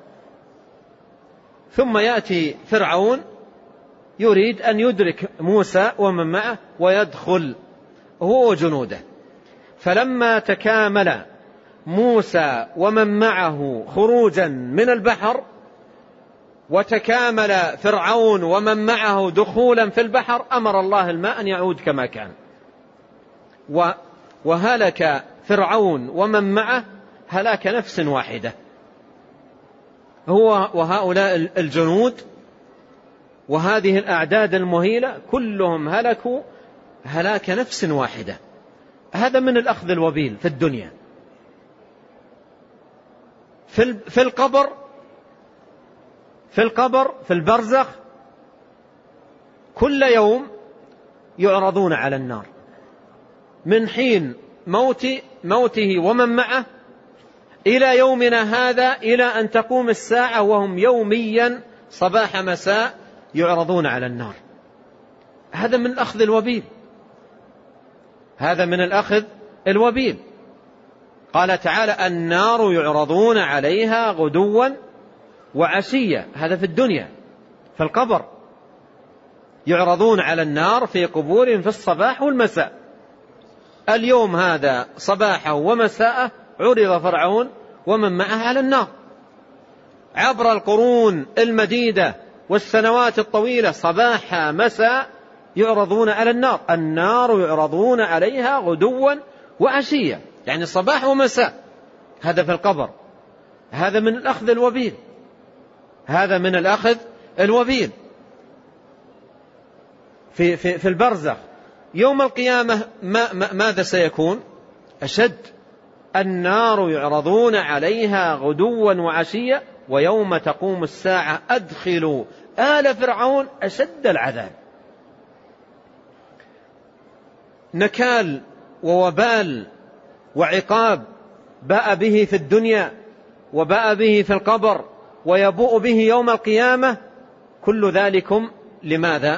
ثم يأتي فرعون يريد أن يدرك موسى ومن معه ويدخل هو وجنوده. فلما تكامل موسى ومن معه خروجا من البحر، وتكامل فرعون ومن معه دخولا في البحر، أمر الله الماء أن يعود كما كان، وهلك فرعون ومن معه هلاك نفس واحدة، هو وهؤلاء الجنود وهذه الأعداد المهيلة كلهم هلكوا هلاك نفس واحدة. هذا من الأخذ الوبيل في الدنيا. في القبر في البرزخ كل يوم يعرضون على النار، من حين موته ومن معه إلى يومنا هذا، إلى أن تقوم الساعة، وهم يوميا صباح مساء يعرضون على النار. هذا من الأخذ الوبيل، هذا من الأخذ الوبيل. قال تعالى: النار يعرضون عليها غدوا وعشيا. هذا في الدنيا، في القبر يعرضون على النار في قبورهم في الصباح والمساء. اليوم هذا صباحه ومساءه عرض فرعون ومن معه على النار عبر القرون المديدة والسنوات الطويلة، صباح مساء يعرضون على النار. النار يعرضون عليها غدوا وعشيا، يعني صباح ومساء. هذا في القبر. هذا من الأخذ الوبيل، هذا من الأخذ الوبيل. في البرزخ يوم القيامة ماذا سيكون؟ أشد. النار يعرضون عليها غدوا وعشيا ويوم تقوم الساعة أدخلوا آل فرعون أشد العذاب. نكال ووبال وعقاب باء به في الدنيا وباء به في القبر ويبوء به يوم القيامة، كل ذلكم لماذا؟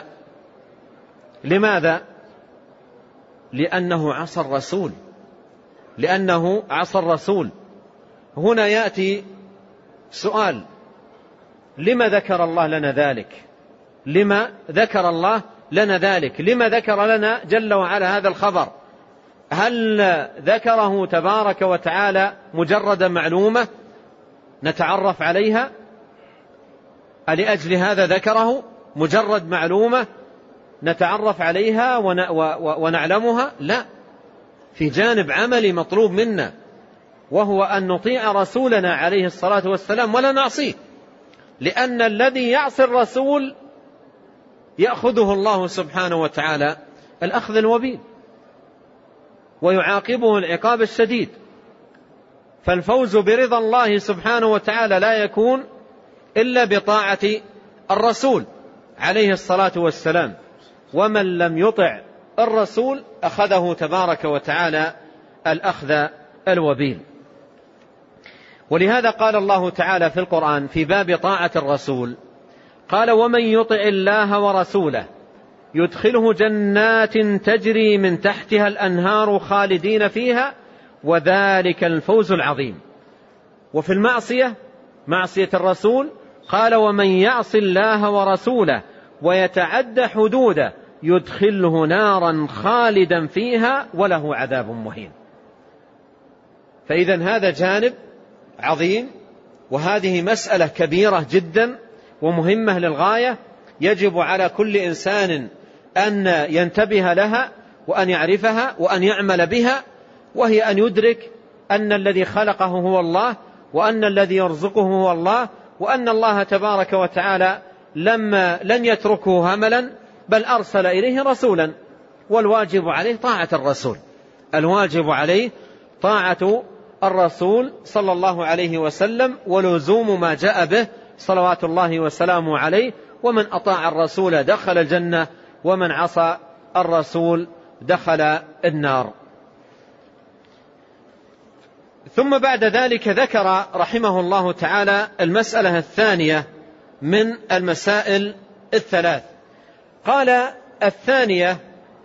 لأنه عصى الرسول، لأنه عصى الرسول. هنا يأتي سؤال: لما ذكر الله لنا ذلك؟ لما ذكر الله لنا ذلك؟ لما ذكر لنا جل وعلا هذا الخبر؟ هل ذكره تبارك وتعالى مجرد معلومة نتعرف عليها؟ لأجل هذا ذكره مجرد معلومة نتعرف عليها ونعلمها؟ لا، في جانب عملي مطلوب منا، وهو أن نطيع رسولنا عليه الصلاة والسلام ولا نعصيه، لأن الذي يعصي الرسول يأخذه الله سبحانه وتعالى الأخذ الوبيل ويعاقبه العقاب الشديد. فالفوز برضا الله سبحانه وتعالى لا يكون إلا بطاعة الرسول عليه الصلاة والسلام، ومن لم يطع الرسول أخذه تبارك وتعالى الأخذ الوبيل. ولهذا قال الله تعالى في القرآن في باب طاعة الرسول قال: ومن يطع الله ورسوله يدخله جنات تجري من تحتها الأنهار خالدين فيها وذلك الفوز العظيم. وفي المعصية، معصية الرسول، قال: ومن يعص الله ورسوله ويتعد حدوده يدخله نارا خالدا فيها وله عذاب مهين. فإذا هذا جانب عظيم، وهذه مسألة كبيرة جدا ومهمة للغاية، يجب على كل إنسان أن ينتبه لها وأن يعرفها وأن يعمل بها، وهي أن يدرك أن الذي خلقه هو الله، وأن الذي يرزقه هو الله، وأن الله تبارك وتعالى لن يتركه هملا، بل أرسل إليه رسولا، والواجب عليه طاعة الرسول، الواجب عليه طاعة الرسول صلى الله عليه وسلم ولزوم ما جاء به صلوات الله وسلامه عليه. ومن أطاع الرسول دخل الجنة، ومن عصى الرسول دخل النار. ثم بعد ذلك ذكر رحمه الله تعالى المسألة الثانية من المسائل الثلاث. قال: الثانية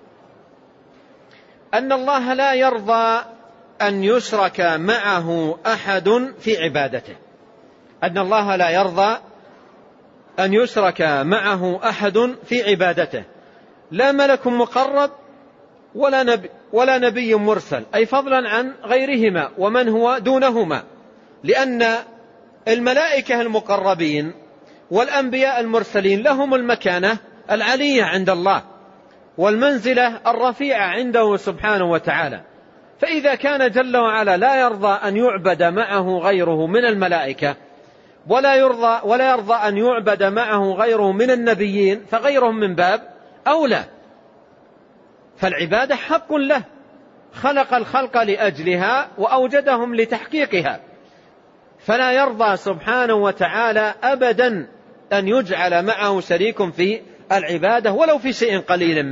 أن الله لا يرضى أن يشرك معه أحد في عبادته، أن الله لا يرضى أن يشرك معه أحد في عبادته، لا ملك مقرب ولا نبي مرسل، أي فضلا عن غيرهما ومن هو دونهما، لأن الملائكة المقربين والأنبياء المرسلين لهم المكانة العلية عند الله والمنزلة الرفيعة عنده سبحانه وتعالى. فإذا كان جل وعلا لا يرضى أن يعبد معه غيره من الملائكة، ولا يرضى أن يعبد معه غيره من النبيين، فغيرهم من باب أولى. فالعبادة حق له، خلق الخلق لأجلها وأوجدهم لتحقيقها، فلا يرضى سبحانه وتعالى أبدا أن يجعل معه شريك في العبادة ولو في شيء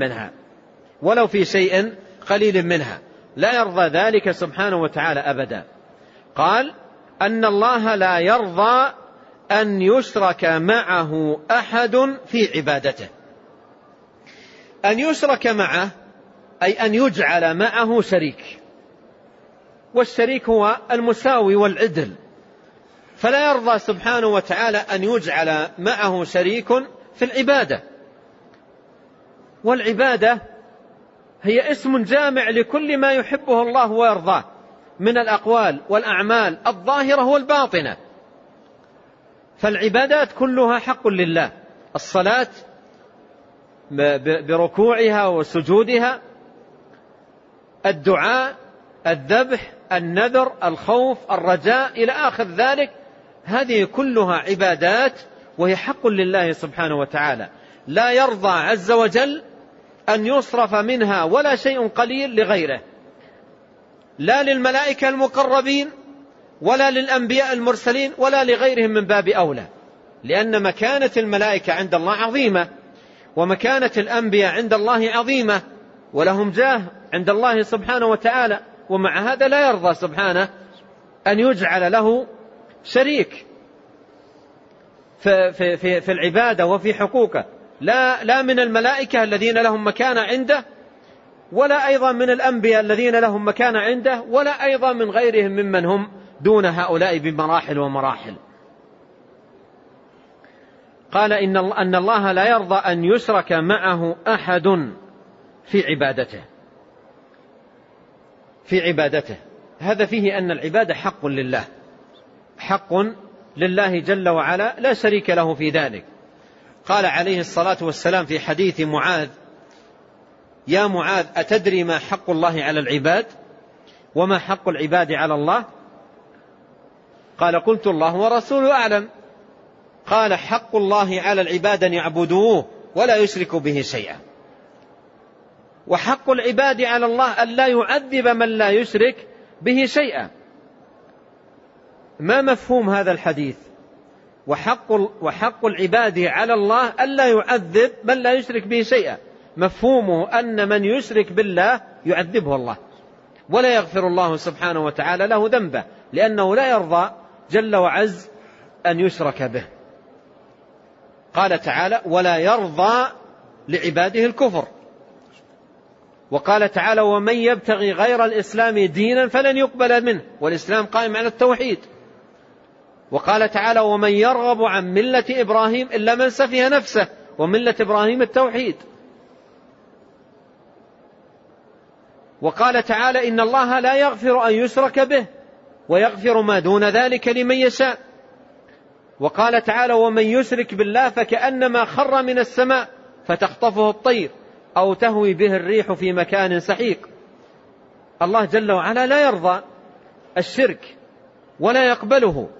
قليل منها، لا يرضى ذلك سبحانه وتعالى أبدا. قال: أن الله لا يرضى أن يشرك معه أحد في عبادته. أن يشرك معه أي أن يجعل معه شريك، والشريك هو المساوي والعدل، فلا يرضى سبحانه وتعالى أن يجعل معه شريك في العبادة. والعبادة هي اسم جامع لكل ما يحبه الله ويرضاه من الأقوال والأعمال الظاهرة والباطنة، فالعبادات كلها حق لله. الصلاة بركوعها وسجودها، الدعاء، الذبح، النذر، الخوف، الرجاء إلى آخر ذلك، هذه كلها عبادات وهي حق لله سبحانه وتعالى. لا يرضى عز وجل أن يصرف منها ولا شيء قليل لغيره، لا للملائكة المقربين ولا للأنبياء المرسلين ولا لغيرهم من باب أولى، لأن مكانة الملائكة عند الله عظيمة، ومكانة الأنبياء عند الله عظيمة، ولهم جاه عند الله سبحانه وتعالى، ومع هذا لا يرضى سبحانه أن يجعل له شريك في العبادة وفي حقوقه، لا من الملائكة الذين لهم مكانة عنده، ولا أيضا من الأنبياء الذين لهم مكانة عنده، ولا أيضا من غيرهم ممن هم دون هؤلاء بمراحل ومراحل. قال: أن الله لا يرضى أن يشرك معه أحد في عبادته. هذا فيه أن العبادة حق لله، حق لله جل وعلا، لا شريك له في ذلك. قال عليه الصلاة والسلام في حديث معاذ: يا معاذ، أتدري ما حق الله على العباد وما حق العباد على الله؟ قال قلت الله ورسوله أعلم. قال حق الله على العباد أن يعبدوه ولا يشركوا به شيئا، وحق العباد على الله أن لا يعذب من لا يشرك به شيئا. ما مفهوم هذا الحديث؟ وحق العباد على الله أن لا يعذب من لا يشرك به شيئا، مفهومه أن من يشرك بالله يعذبه الله ولا يغفر الله سبحانه وتعالى له ذنبه، لأنه لا يرضى جل وعز أن يشرك به. قال تعالى ولا يرضى لعباده الكفر. وقال تعالى ومن يبتغي غير الإسلام دينا فلن يقبل منه، والإسلام قائم على التوحيد. وقال تعالى ومن يرغب عن ملة إبراهيم إلا من سفه نفسه وملة إبراهيم التوحيد. وقال تعالى إن الله لا يغفر أن يشرك به ويغفر ما دون ذلك لمن يشاء. وقال تعالى ومن يشرك بالله فكأنما خر من السماء فتخطفه الطير أو تهوي به الريح في مكان سحيق. الله جل وعلا لا يرضى الشرك ولا يقبله.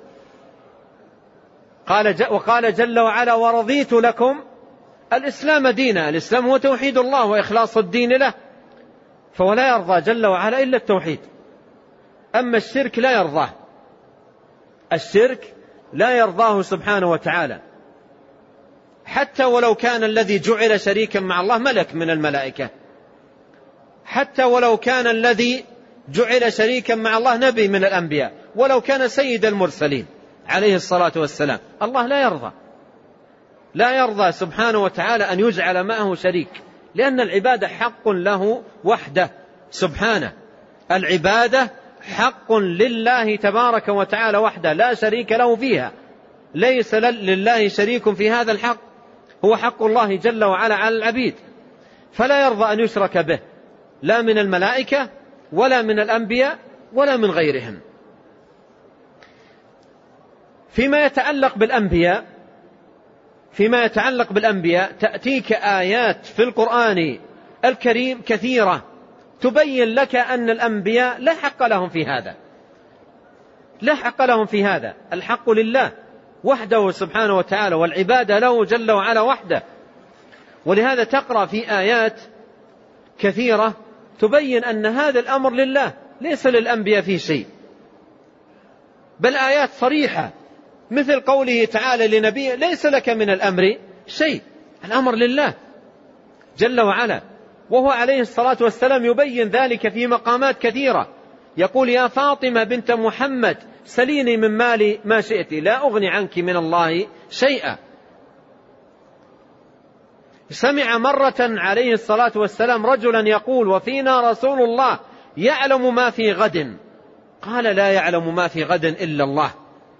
وقال جل وعلا ورضيت لكم الإسلام دينا. الإسلام هو توحيد الله وإخلاص الدين له، فولا يرضى جل وعلا إلا التوحيد. أما الشرك لا يرضاه، الشرك لا يرضاه سبحانه وتعالى، حتى ولو كان الذي جعل شريكا مع الله ملك من الملائكة، حتى ولو كان الذي جعل شريكا مع الله نبي من الأنبياء، ولو كان سيد المرسلين عليه الصلاة والسلام. الله لا يرضى سبحانه وتعالى أن يجعل معه شريك، لأن العبادة حق له وحده سبحانه. العبادة حق لله تبارك وتعالى وحده لا شريك له فيها، ليس لله شريك في هذا الحق، هو حق الله جل وعلا على العبيد، فلا يرضى أن يشرك به لا من الملائكة ولا من الأنبياء ولا من غيرهم. فيما يتعلق بالأنبياء تأتيك آيات في القرآن الكريم كثيرة تبين لك أن الأنبياء لا حق لهم في هذا، لا حق لهم في هذا. الحق لله وحده سبحانه وتعالى، والعبادة له جل وعلا وحده. ولهذا تقرأ في آيات كثيرة تبين أن هذا الأمر لله ليس للأنبياء فيه شيء، بل آيات صريحة مثل قوله تعالى لنبيه ليس لك من الأمر شيء، الأمر لله جل وعلا. وهو عليه الصلاة والسلام يبين ذلك في مقامات كثيرة، يقول يا فاطمة بنت محمد سليني من مالي ما شئت لا أغني عنك من الله شيئا. سمع مرة عليه الصلاة والسلام رجلا يقول وفينا رسول الله يعلم ما في غد، قال لا يعلم ما في غد إلا الله.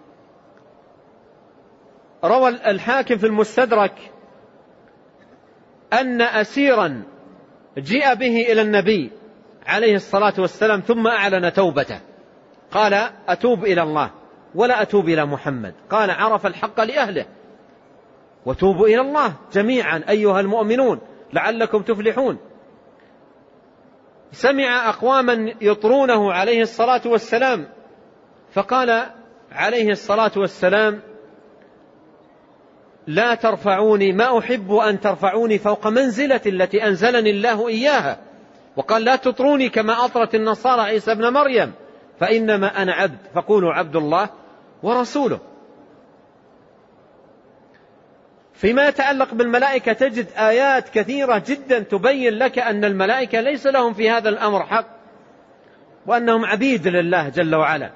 روى الحاكم في المستدرك أن أسيرا جاء به إلى النبي عليه الصلاة والسلام ثم أعلن توبته، قال أتوب إلى الله ولا أتوب إلى محمد. قال عرف الحق لأهله وتوبوا إلى الله جميعا أيها المؤمنون لعلكم تفلحون. سمع أقواما يطرونه عليه الصلاة والسلام، فقال عليه الصلاة والسلام لا ترفعوني، ما أحب أن ترفعوني فوق منزلة التي أنزلني الله إياها. وقال لا تطروني كما أطرت النصارى عيسى ابن مريم، فإنما أنا عبد فقولوا عبد الله ورسوله. فيما يتعلق بالملائكة تجد آيات كثيرة جدا تبين لك أن الملائكة ليس لهم في هذا الأمر حق، وأنهم عبيد لله جل وعلا.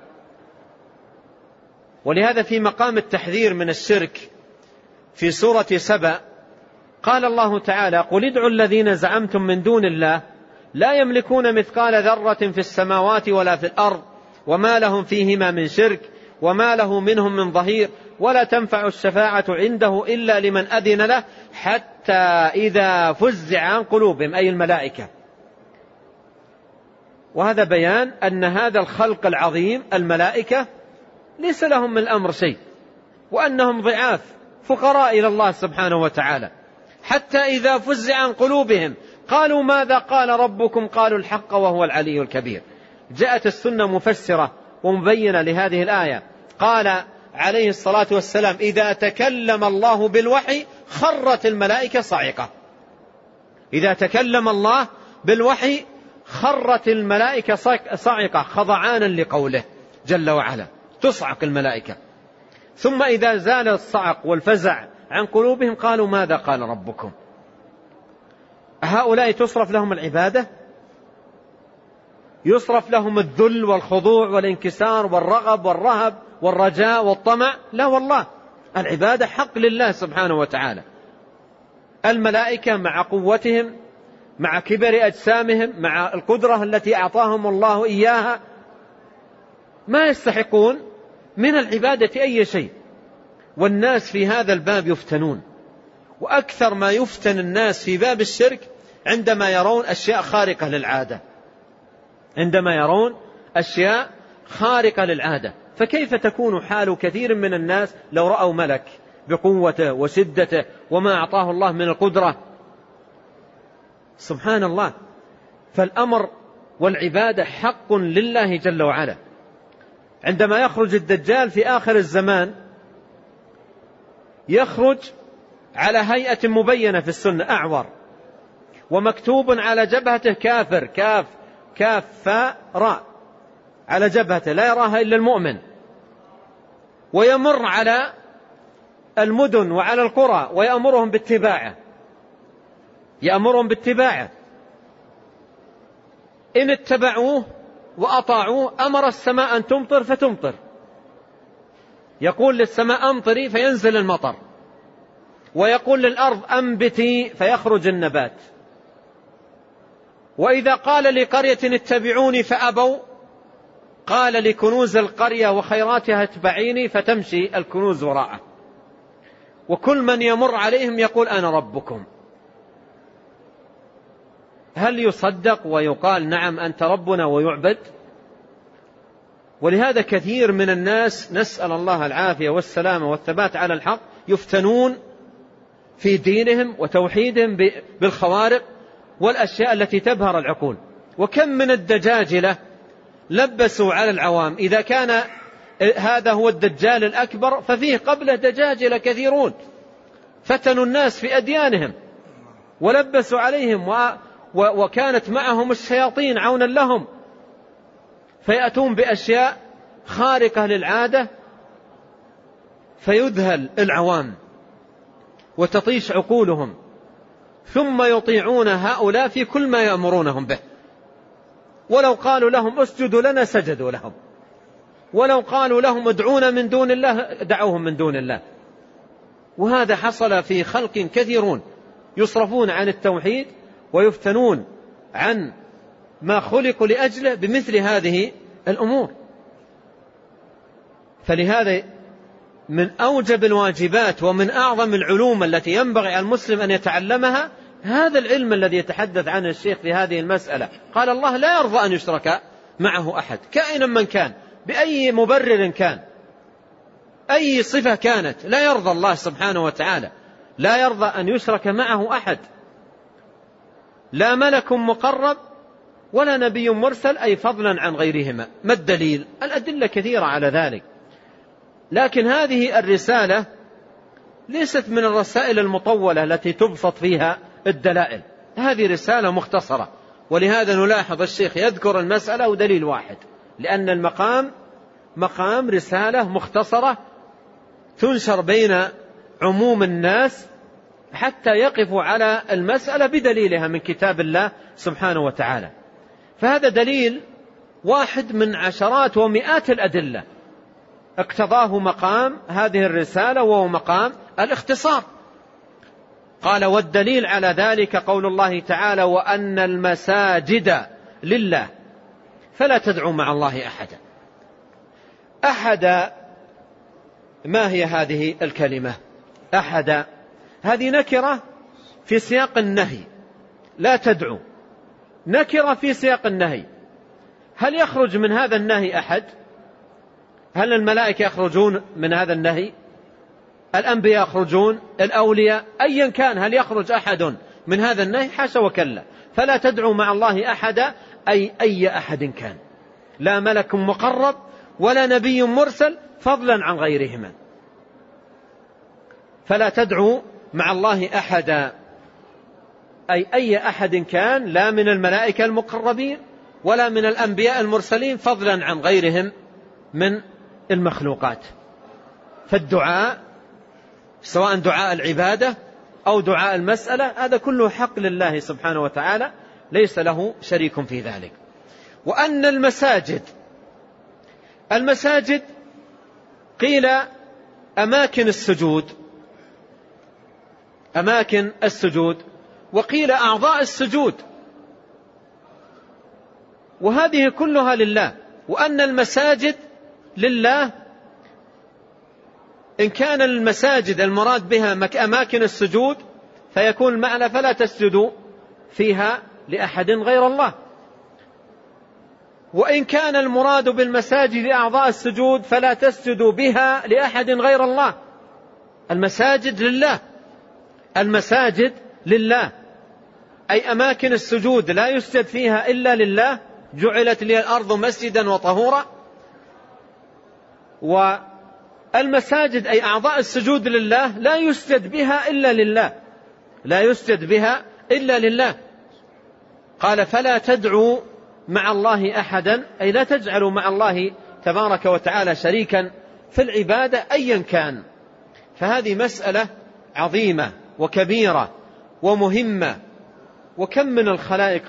ولهذا في مقام التحذير من الشرك في سورة سبأ قال الله تعالى قل ادعوا الذين زعمتم من دون الله لا يملكون مثقال ذرة في السماوات ولا في الأرض وما لهم فيهما من شرك وما له منهم من ظهير ولا تنفع الشفاعة عنده إلا لمن أذن له حتى إذا فزع عن قلوبهم، أي الملائكة. وهذا بيان أن هذا الخلق العظيم الملائكة ليس لهم من الأمر شيء، وأنهم ضعاف فقراء إلى الله سبحانه وتعالى. حتى إذا فزع عن قلوبهم قالوا ماذا قال ربكم قالوا الحق وهو العلي الكبير. جاءت السنة مفسرة ومبينة لهذه الآية، قال عليه الصلاة والسلام: إذا تكلم الله بالوحي خرت الملائكة صاعقة. إذا تكلم الله بالوحي خرت الملائكة صاعقة خضعانا لقوله جل وعلا، تصعق الملائكة. ثم إذا زال الصعق والفزع عن قلوبهم قالوا: ماذا قال ربكم؟ هؤلاء تصرف لهم العبادة؟ يصرف لهم الذل والخضوع والانكسار والرغب والرهب والرجاء والطمع؟ لا والله، العبادة حق لله سبحانه وتعالى. الملائكة مع قوتهم، مع كبر أجسامهم، مع القدرة التي أعطاهم الله إياها، ما يستحقون من العبادة أي شيء. والناس في هذا الباب يفتنون، وأكثر ما يفتن الناس في باب الشرك عندما يرون أشياء خارقة للعادة، عندما يرون أشياء خارقة للعادة. فكيف تكون حال كثير من الناس لو رأوا ملك بقوته وشدته وما أعطاه الله من القدرة؟ سبحان الله. فالأمر والعبادة حق لله جل وعلا. عندما يخرج الدجال في آخر الزمان يخرج على هيئة مبينة في السنة، أعور، ومكتوب على جبهته كافر، كاف فاء راء، على جبهته لا يراها إلا المؤمن. ويمر على المدن وعلى القرى ويأمرهم باتباعه، يأمرهم باتباعه. إن اتبعوه وأطاعوه أمر السماء أن تمطر فتمطر، يقول للسماء أمطري فينزل المطر، ويقول للأرض أنبتي فيخرج النبات. وإذا قال لقرية اتبعوني فأبوا قال لكنوز القرية وخيراتها اتبعيني فتمشي الكنوز وراءه. وكل من يمر عليهم يقول أنا ربكم. هل يصدق ويقال نعم أنت ربنا ويعبد؟ ولهذا كثير من الناس، نسأل الله العافية والسلامة والثبات على الحق، يفتنون في دينهم وتوحيدهم بالخوارق والأشياء التي تبهر العقول. وكم من الدجاجلة لبسوا على العوام. إذا كان هذا هو الدجال الأكبر ففيه قبله دجاجلة كثيرون فتنوا الناس في أديانهم ولبسوا عليهم، وكانت معهم الشياطين عونا لهم، فيأتون بأشياء خارقة للعادة فيذهل العوام وتطيش عقولهم، ثم يطيعون هؤلاء في كل ما يأمرونهم به. ولو قالوا لهم اسجدوا لنا سجدوا لهم، ولو قالوا لهم ادعونا من دون الله دعوهم من دون الله. وهذا حصل في خلق كثيرون يصرفون عن التوحيد ويفتنون عن ما خلقوا لأجله بمثل هذه الأمور. فلهذا من أوجب الواجبات ومن أعظم العلوم التي ينبغي على المسلم أن يتعلمها هذا العلم الذي يتحدث عنه الشيخ في هذه المسألة. قال الله لا يرضى أن يشرك معه أحد كائنا من كان، بأي مبرر كان، أي صفة كانت، لا يرضى الله سبحانه وتعالى، لا يرضى أن يشرك معه أحد، لا ملك مقرب ولا نبي مرسل، أي فضلا عن غيرهما. ما الدليل؟ الأدلة كثيرة على ذلك، لكن هذه الرسالة ليست من الرسائل المطولة التي تبسط فيها الدلائل، هذه رسالة مختصرة. ولهذا نلاحظ الشيخ يذكر المسألة ودليل واحد، لأن المقام مقام رسالة مختصرة تنشر بين عموم الناس حتى يقفوا على المسألة بدليلها من كتاب الله سبحانه وتعالى. فهذا دليل واحد من عشرات ومئات الأدلة اقتضاه مقام هذه الرسالة، وهو مقام الاختصار. قال والدليل على ذلك قول الله تعالى وأن المساجد لله فلا تدعوا مع الله أحدا. أحد، ما هي هذه الكلمة أحد؟ هذه نكرة في سياق النهي، لا تدعو، نكرة في سياق النهي. هل يخرج من هذا النهي أحد؟ هل الملائكة يخرجون من هذا النهي؟ الأنبياء يخرجون؟ الأولياء؟ أيا كان، هل يخرج أحد من هذا النهي؟ حاشا وكلا. فلا تدعوا مع الله أحدا أي أحد كان، لا ملك مقرب ولا نبي مرسل فضلا عن غيرهما. فلا تدعو مع الله أحدا، أي أحد كان، لا من الملائكة المقربين ولا من الأنبياء المرسلين فضلا عن غيرهم من المخلوقات. فالدعاء سواء دعاء العبادة أو دعاء المسألة هذا كله حق لله سبحانه وتعالى، ليس له شريك في ذلك. وأن المساجد قيل أماكن السجود وقيل أعضاء السجود، وهذه كلها لله. وأن المساجد لله إن كان المساجد المراد بها أماكن السجود فيكون المعنى فلا تسجدوا فيها لأحد غير الله. وإن كان المراد بالمساجد أعضاء السجود فلا تسجدوا بها لأحد غير الله. المساجد لله أي أماكن السجود لا يسجد فيها إلا لله، جعلت لي الأرض مسجدا وطهورا. والمساجد أي أعضاء السجود لله لا يسجد بها إلا لله. قال فلا تدعوا مع الله أحدا، أي لا تجعلوا مع الله تبارك وتعالى شريكا في العبادة أيا كان. فهذه مسألة عظيمة وكبيرة ومهمة، وكم من الخلائق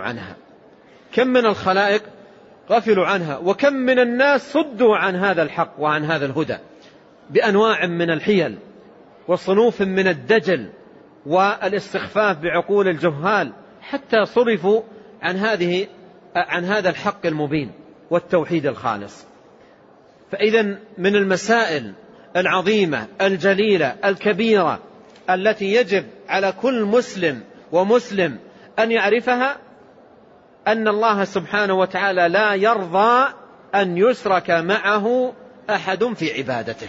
غفلوا عنها، وكم من الناس صدوا عن هذا الحق وعن هذا الهدى بأنواع من الحيل وصنوف من الدجل والاستخفاف بعقول الجهال، حتى صرفوا عن هذا الحق المبين والتوحيد الخالص. فإذا من المسائل العظيمة الجليلة الكبيرة التي يجب على كل مسلم ومسلم أن يعرفها أن الله سبحانه وتعالى لا يرضى أن يشرك معه أحد في عبادته.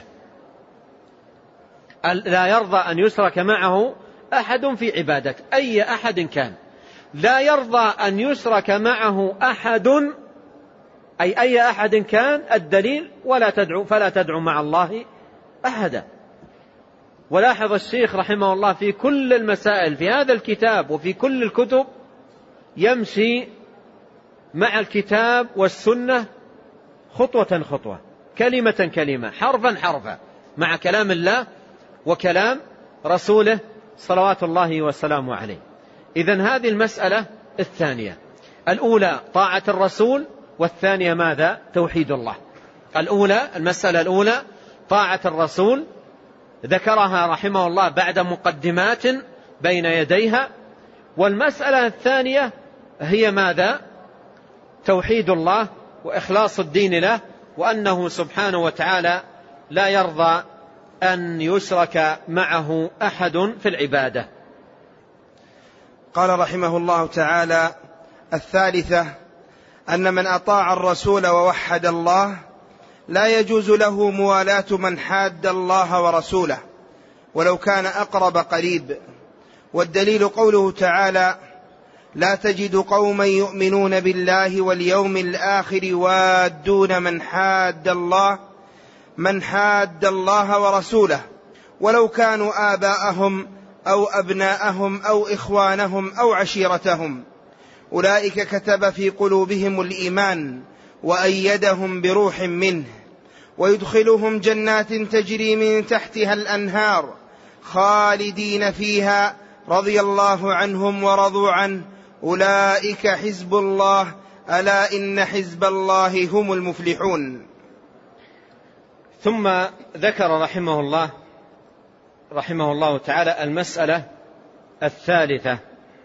لا يرضى أن يشرك معه أحد في عبادته، أي أحد كان لا يرضى أن يشرك معه أحد، أي أحد كان. الدليل فلا تدعو مع الله أحدا. ولاحظ الشيخ رحمه الله في كل المسائل في هذا الكتاب وفي كل الكتب يمشي مع الكتاب والسنة خطوة كلمة حرفا حرفا مع كلام الله وكلام رسوله صلوات الله وسلامه عليه. إذن هذه المسألة الثانية. الأولى طاعة الرسول، والثانية ماذا؟ توحيد الله. المسألة الأولى طاعة الرسول، ذكرها رحمه الله بعد مقدمات بين يديها. والمسألة الثانية هي ماذا؟ توحيد الله وإخلاص الدين له، وأنه سبحانه وتعالى لا يرضى أن يشرك معه أحد في العبادة. قال رحمه الله تعالى: الثالثة أن من أطاع الرسول ووحد الله لا يجوز له موالاة من حاد الله ورسوله ولو كان أقرب قريب. والدليل قوله تعالى: لا تجد قوما يؤمنون بالله واليوم الآخر يوادون من حاد الله ورسوله ولو كانوا آباءهم أو أبناءهم أو إخوانهم أو عشيرتهم، أولئك كتب في قلوبهم الإيمان وأيدهم بروح منه ويدخلهم جنات تجري من تحتها الأنهار خالدين فيها رضي الله عنهم ورضوا عنه أولئك حزب الله ألا إن حزب الله هم المفلحون. ثم ذكر رحمه الله تعالى المسألة الثالثة،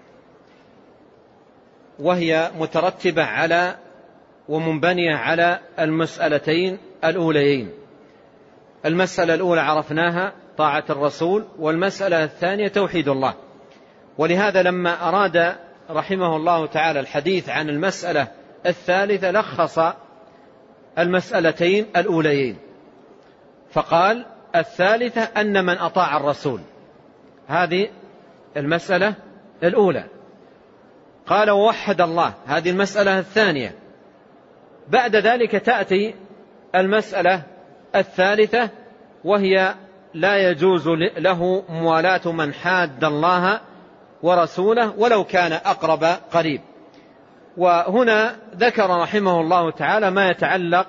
وهي مترتبة على ومنبنية على المسألتين الأوليين. المسألة الأولى عرفناها طاعة الرسول، والمسألة الثانية توحيد الله. ولهذا لما أراد رحمه الله تعالى الحديث عن المسألة الثالثة لخص المسألتين الأوليين فقال: الثالثة أن من أطاع الرسول، هذه المسألة الأولى. قال: ووحد الله، هذه المسألة الثانية. بعد ذلك تأتي المسألة الثالثة، وهي لا يجوز له موالاة من حاد الله ورسوله ولو كان أقرب قريب. وهنا ذكر رحمه الله تعالى ما يتعلق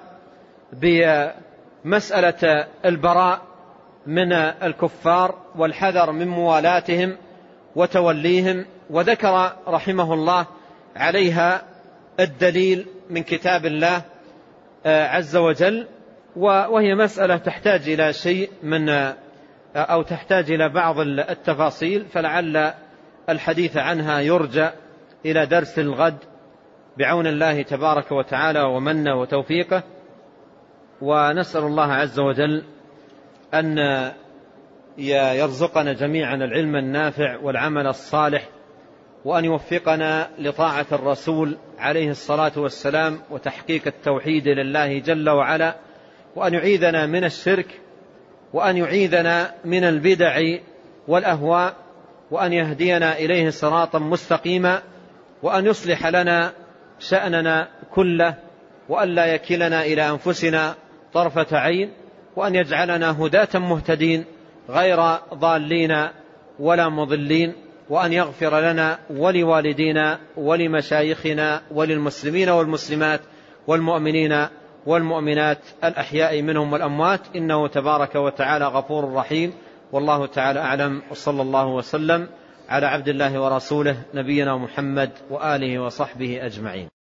بمسألة البراء من الكفار والحذر من موالاتهم وتوليهم، وذكر رحمه الله عليها الدليل من كتاب الله عز وجل، وهي مسألة تحتاج إلى شيء من أو تحتاج إلى بعض التفاصيل، فلعل الحديث عنها يرجى إلى درس الغد بعون الله تبارك وتعالى ومنه وتوفيقه. ونسأل الله عز وجل أن يرزقنا جميعا العلم النافع والعمل الصالح، وأن يوفقنا لطاعة الرسول عليه الصلاة والسلام وتحقيق التوحيد لله جل وعلا، وأن يعيذنا من الشرك، وأن يعيذنا من البدع والأهواء، وأن يهدينا إليه صراطا مستقيما، وأن يصلح لنا شأننا كله، وأن لا يكلنا إلى أنفسنا طرفة عين، وأن يجعلنا هداة مهتدين غير ضالين ولا مضلين، وأن يغفر لنا ولوالدينا ولمشايخنا وللمسلمين والمسلمات والمؤمنين والمؤمنات الأحياء منهم والأموات، إنه تبارك وتعالى غفور رحيم. والله تعالى أعلم، وصلى الله وسلم على عبد الله ورسوله نبينا محمد وآله وصحبه أجمعين.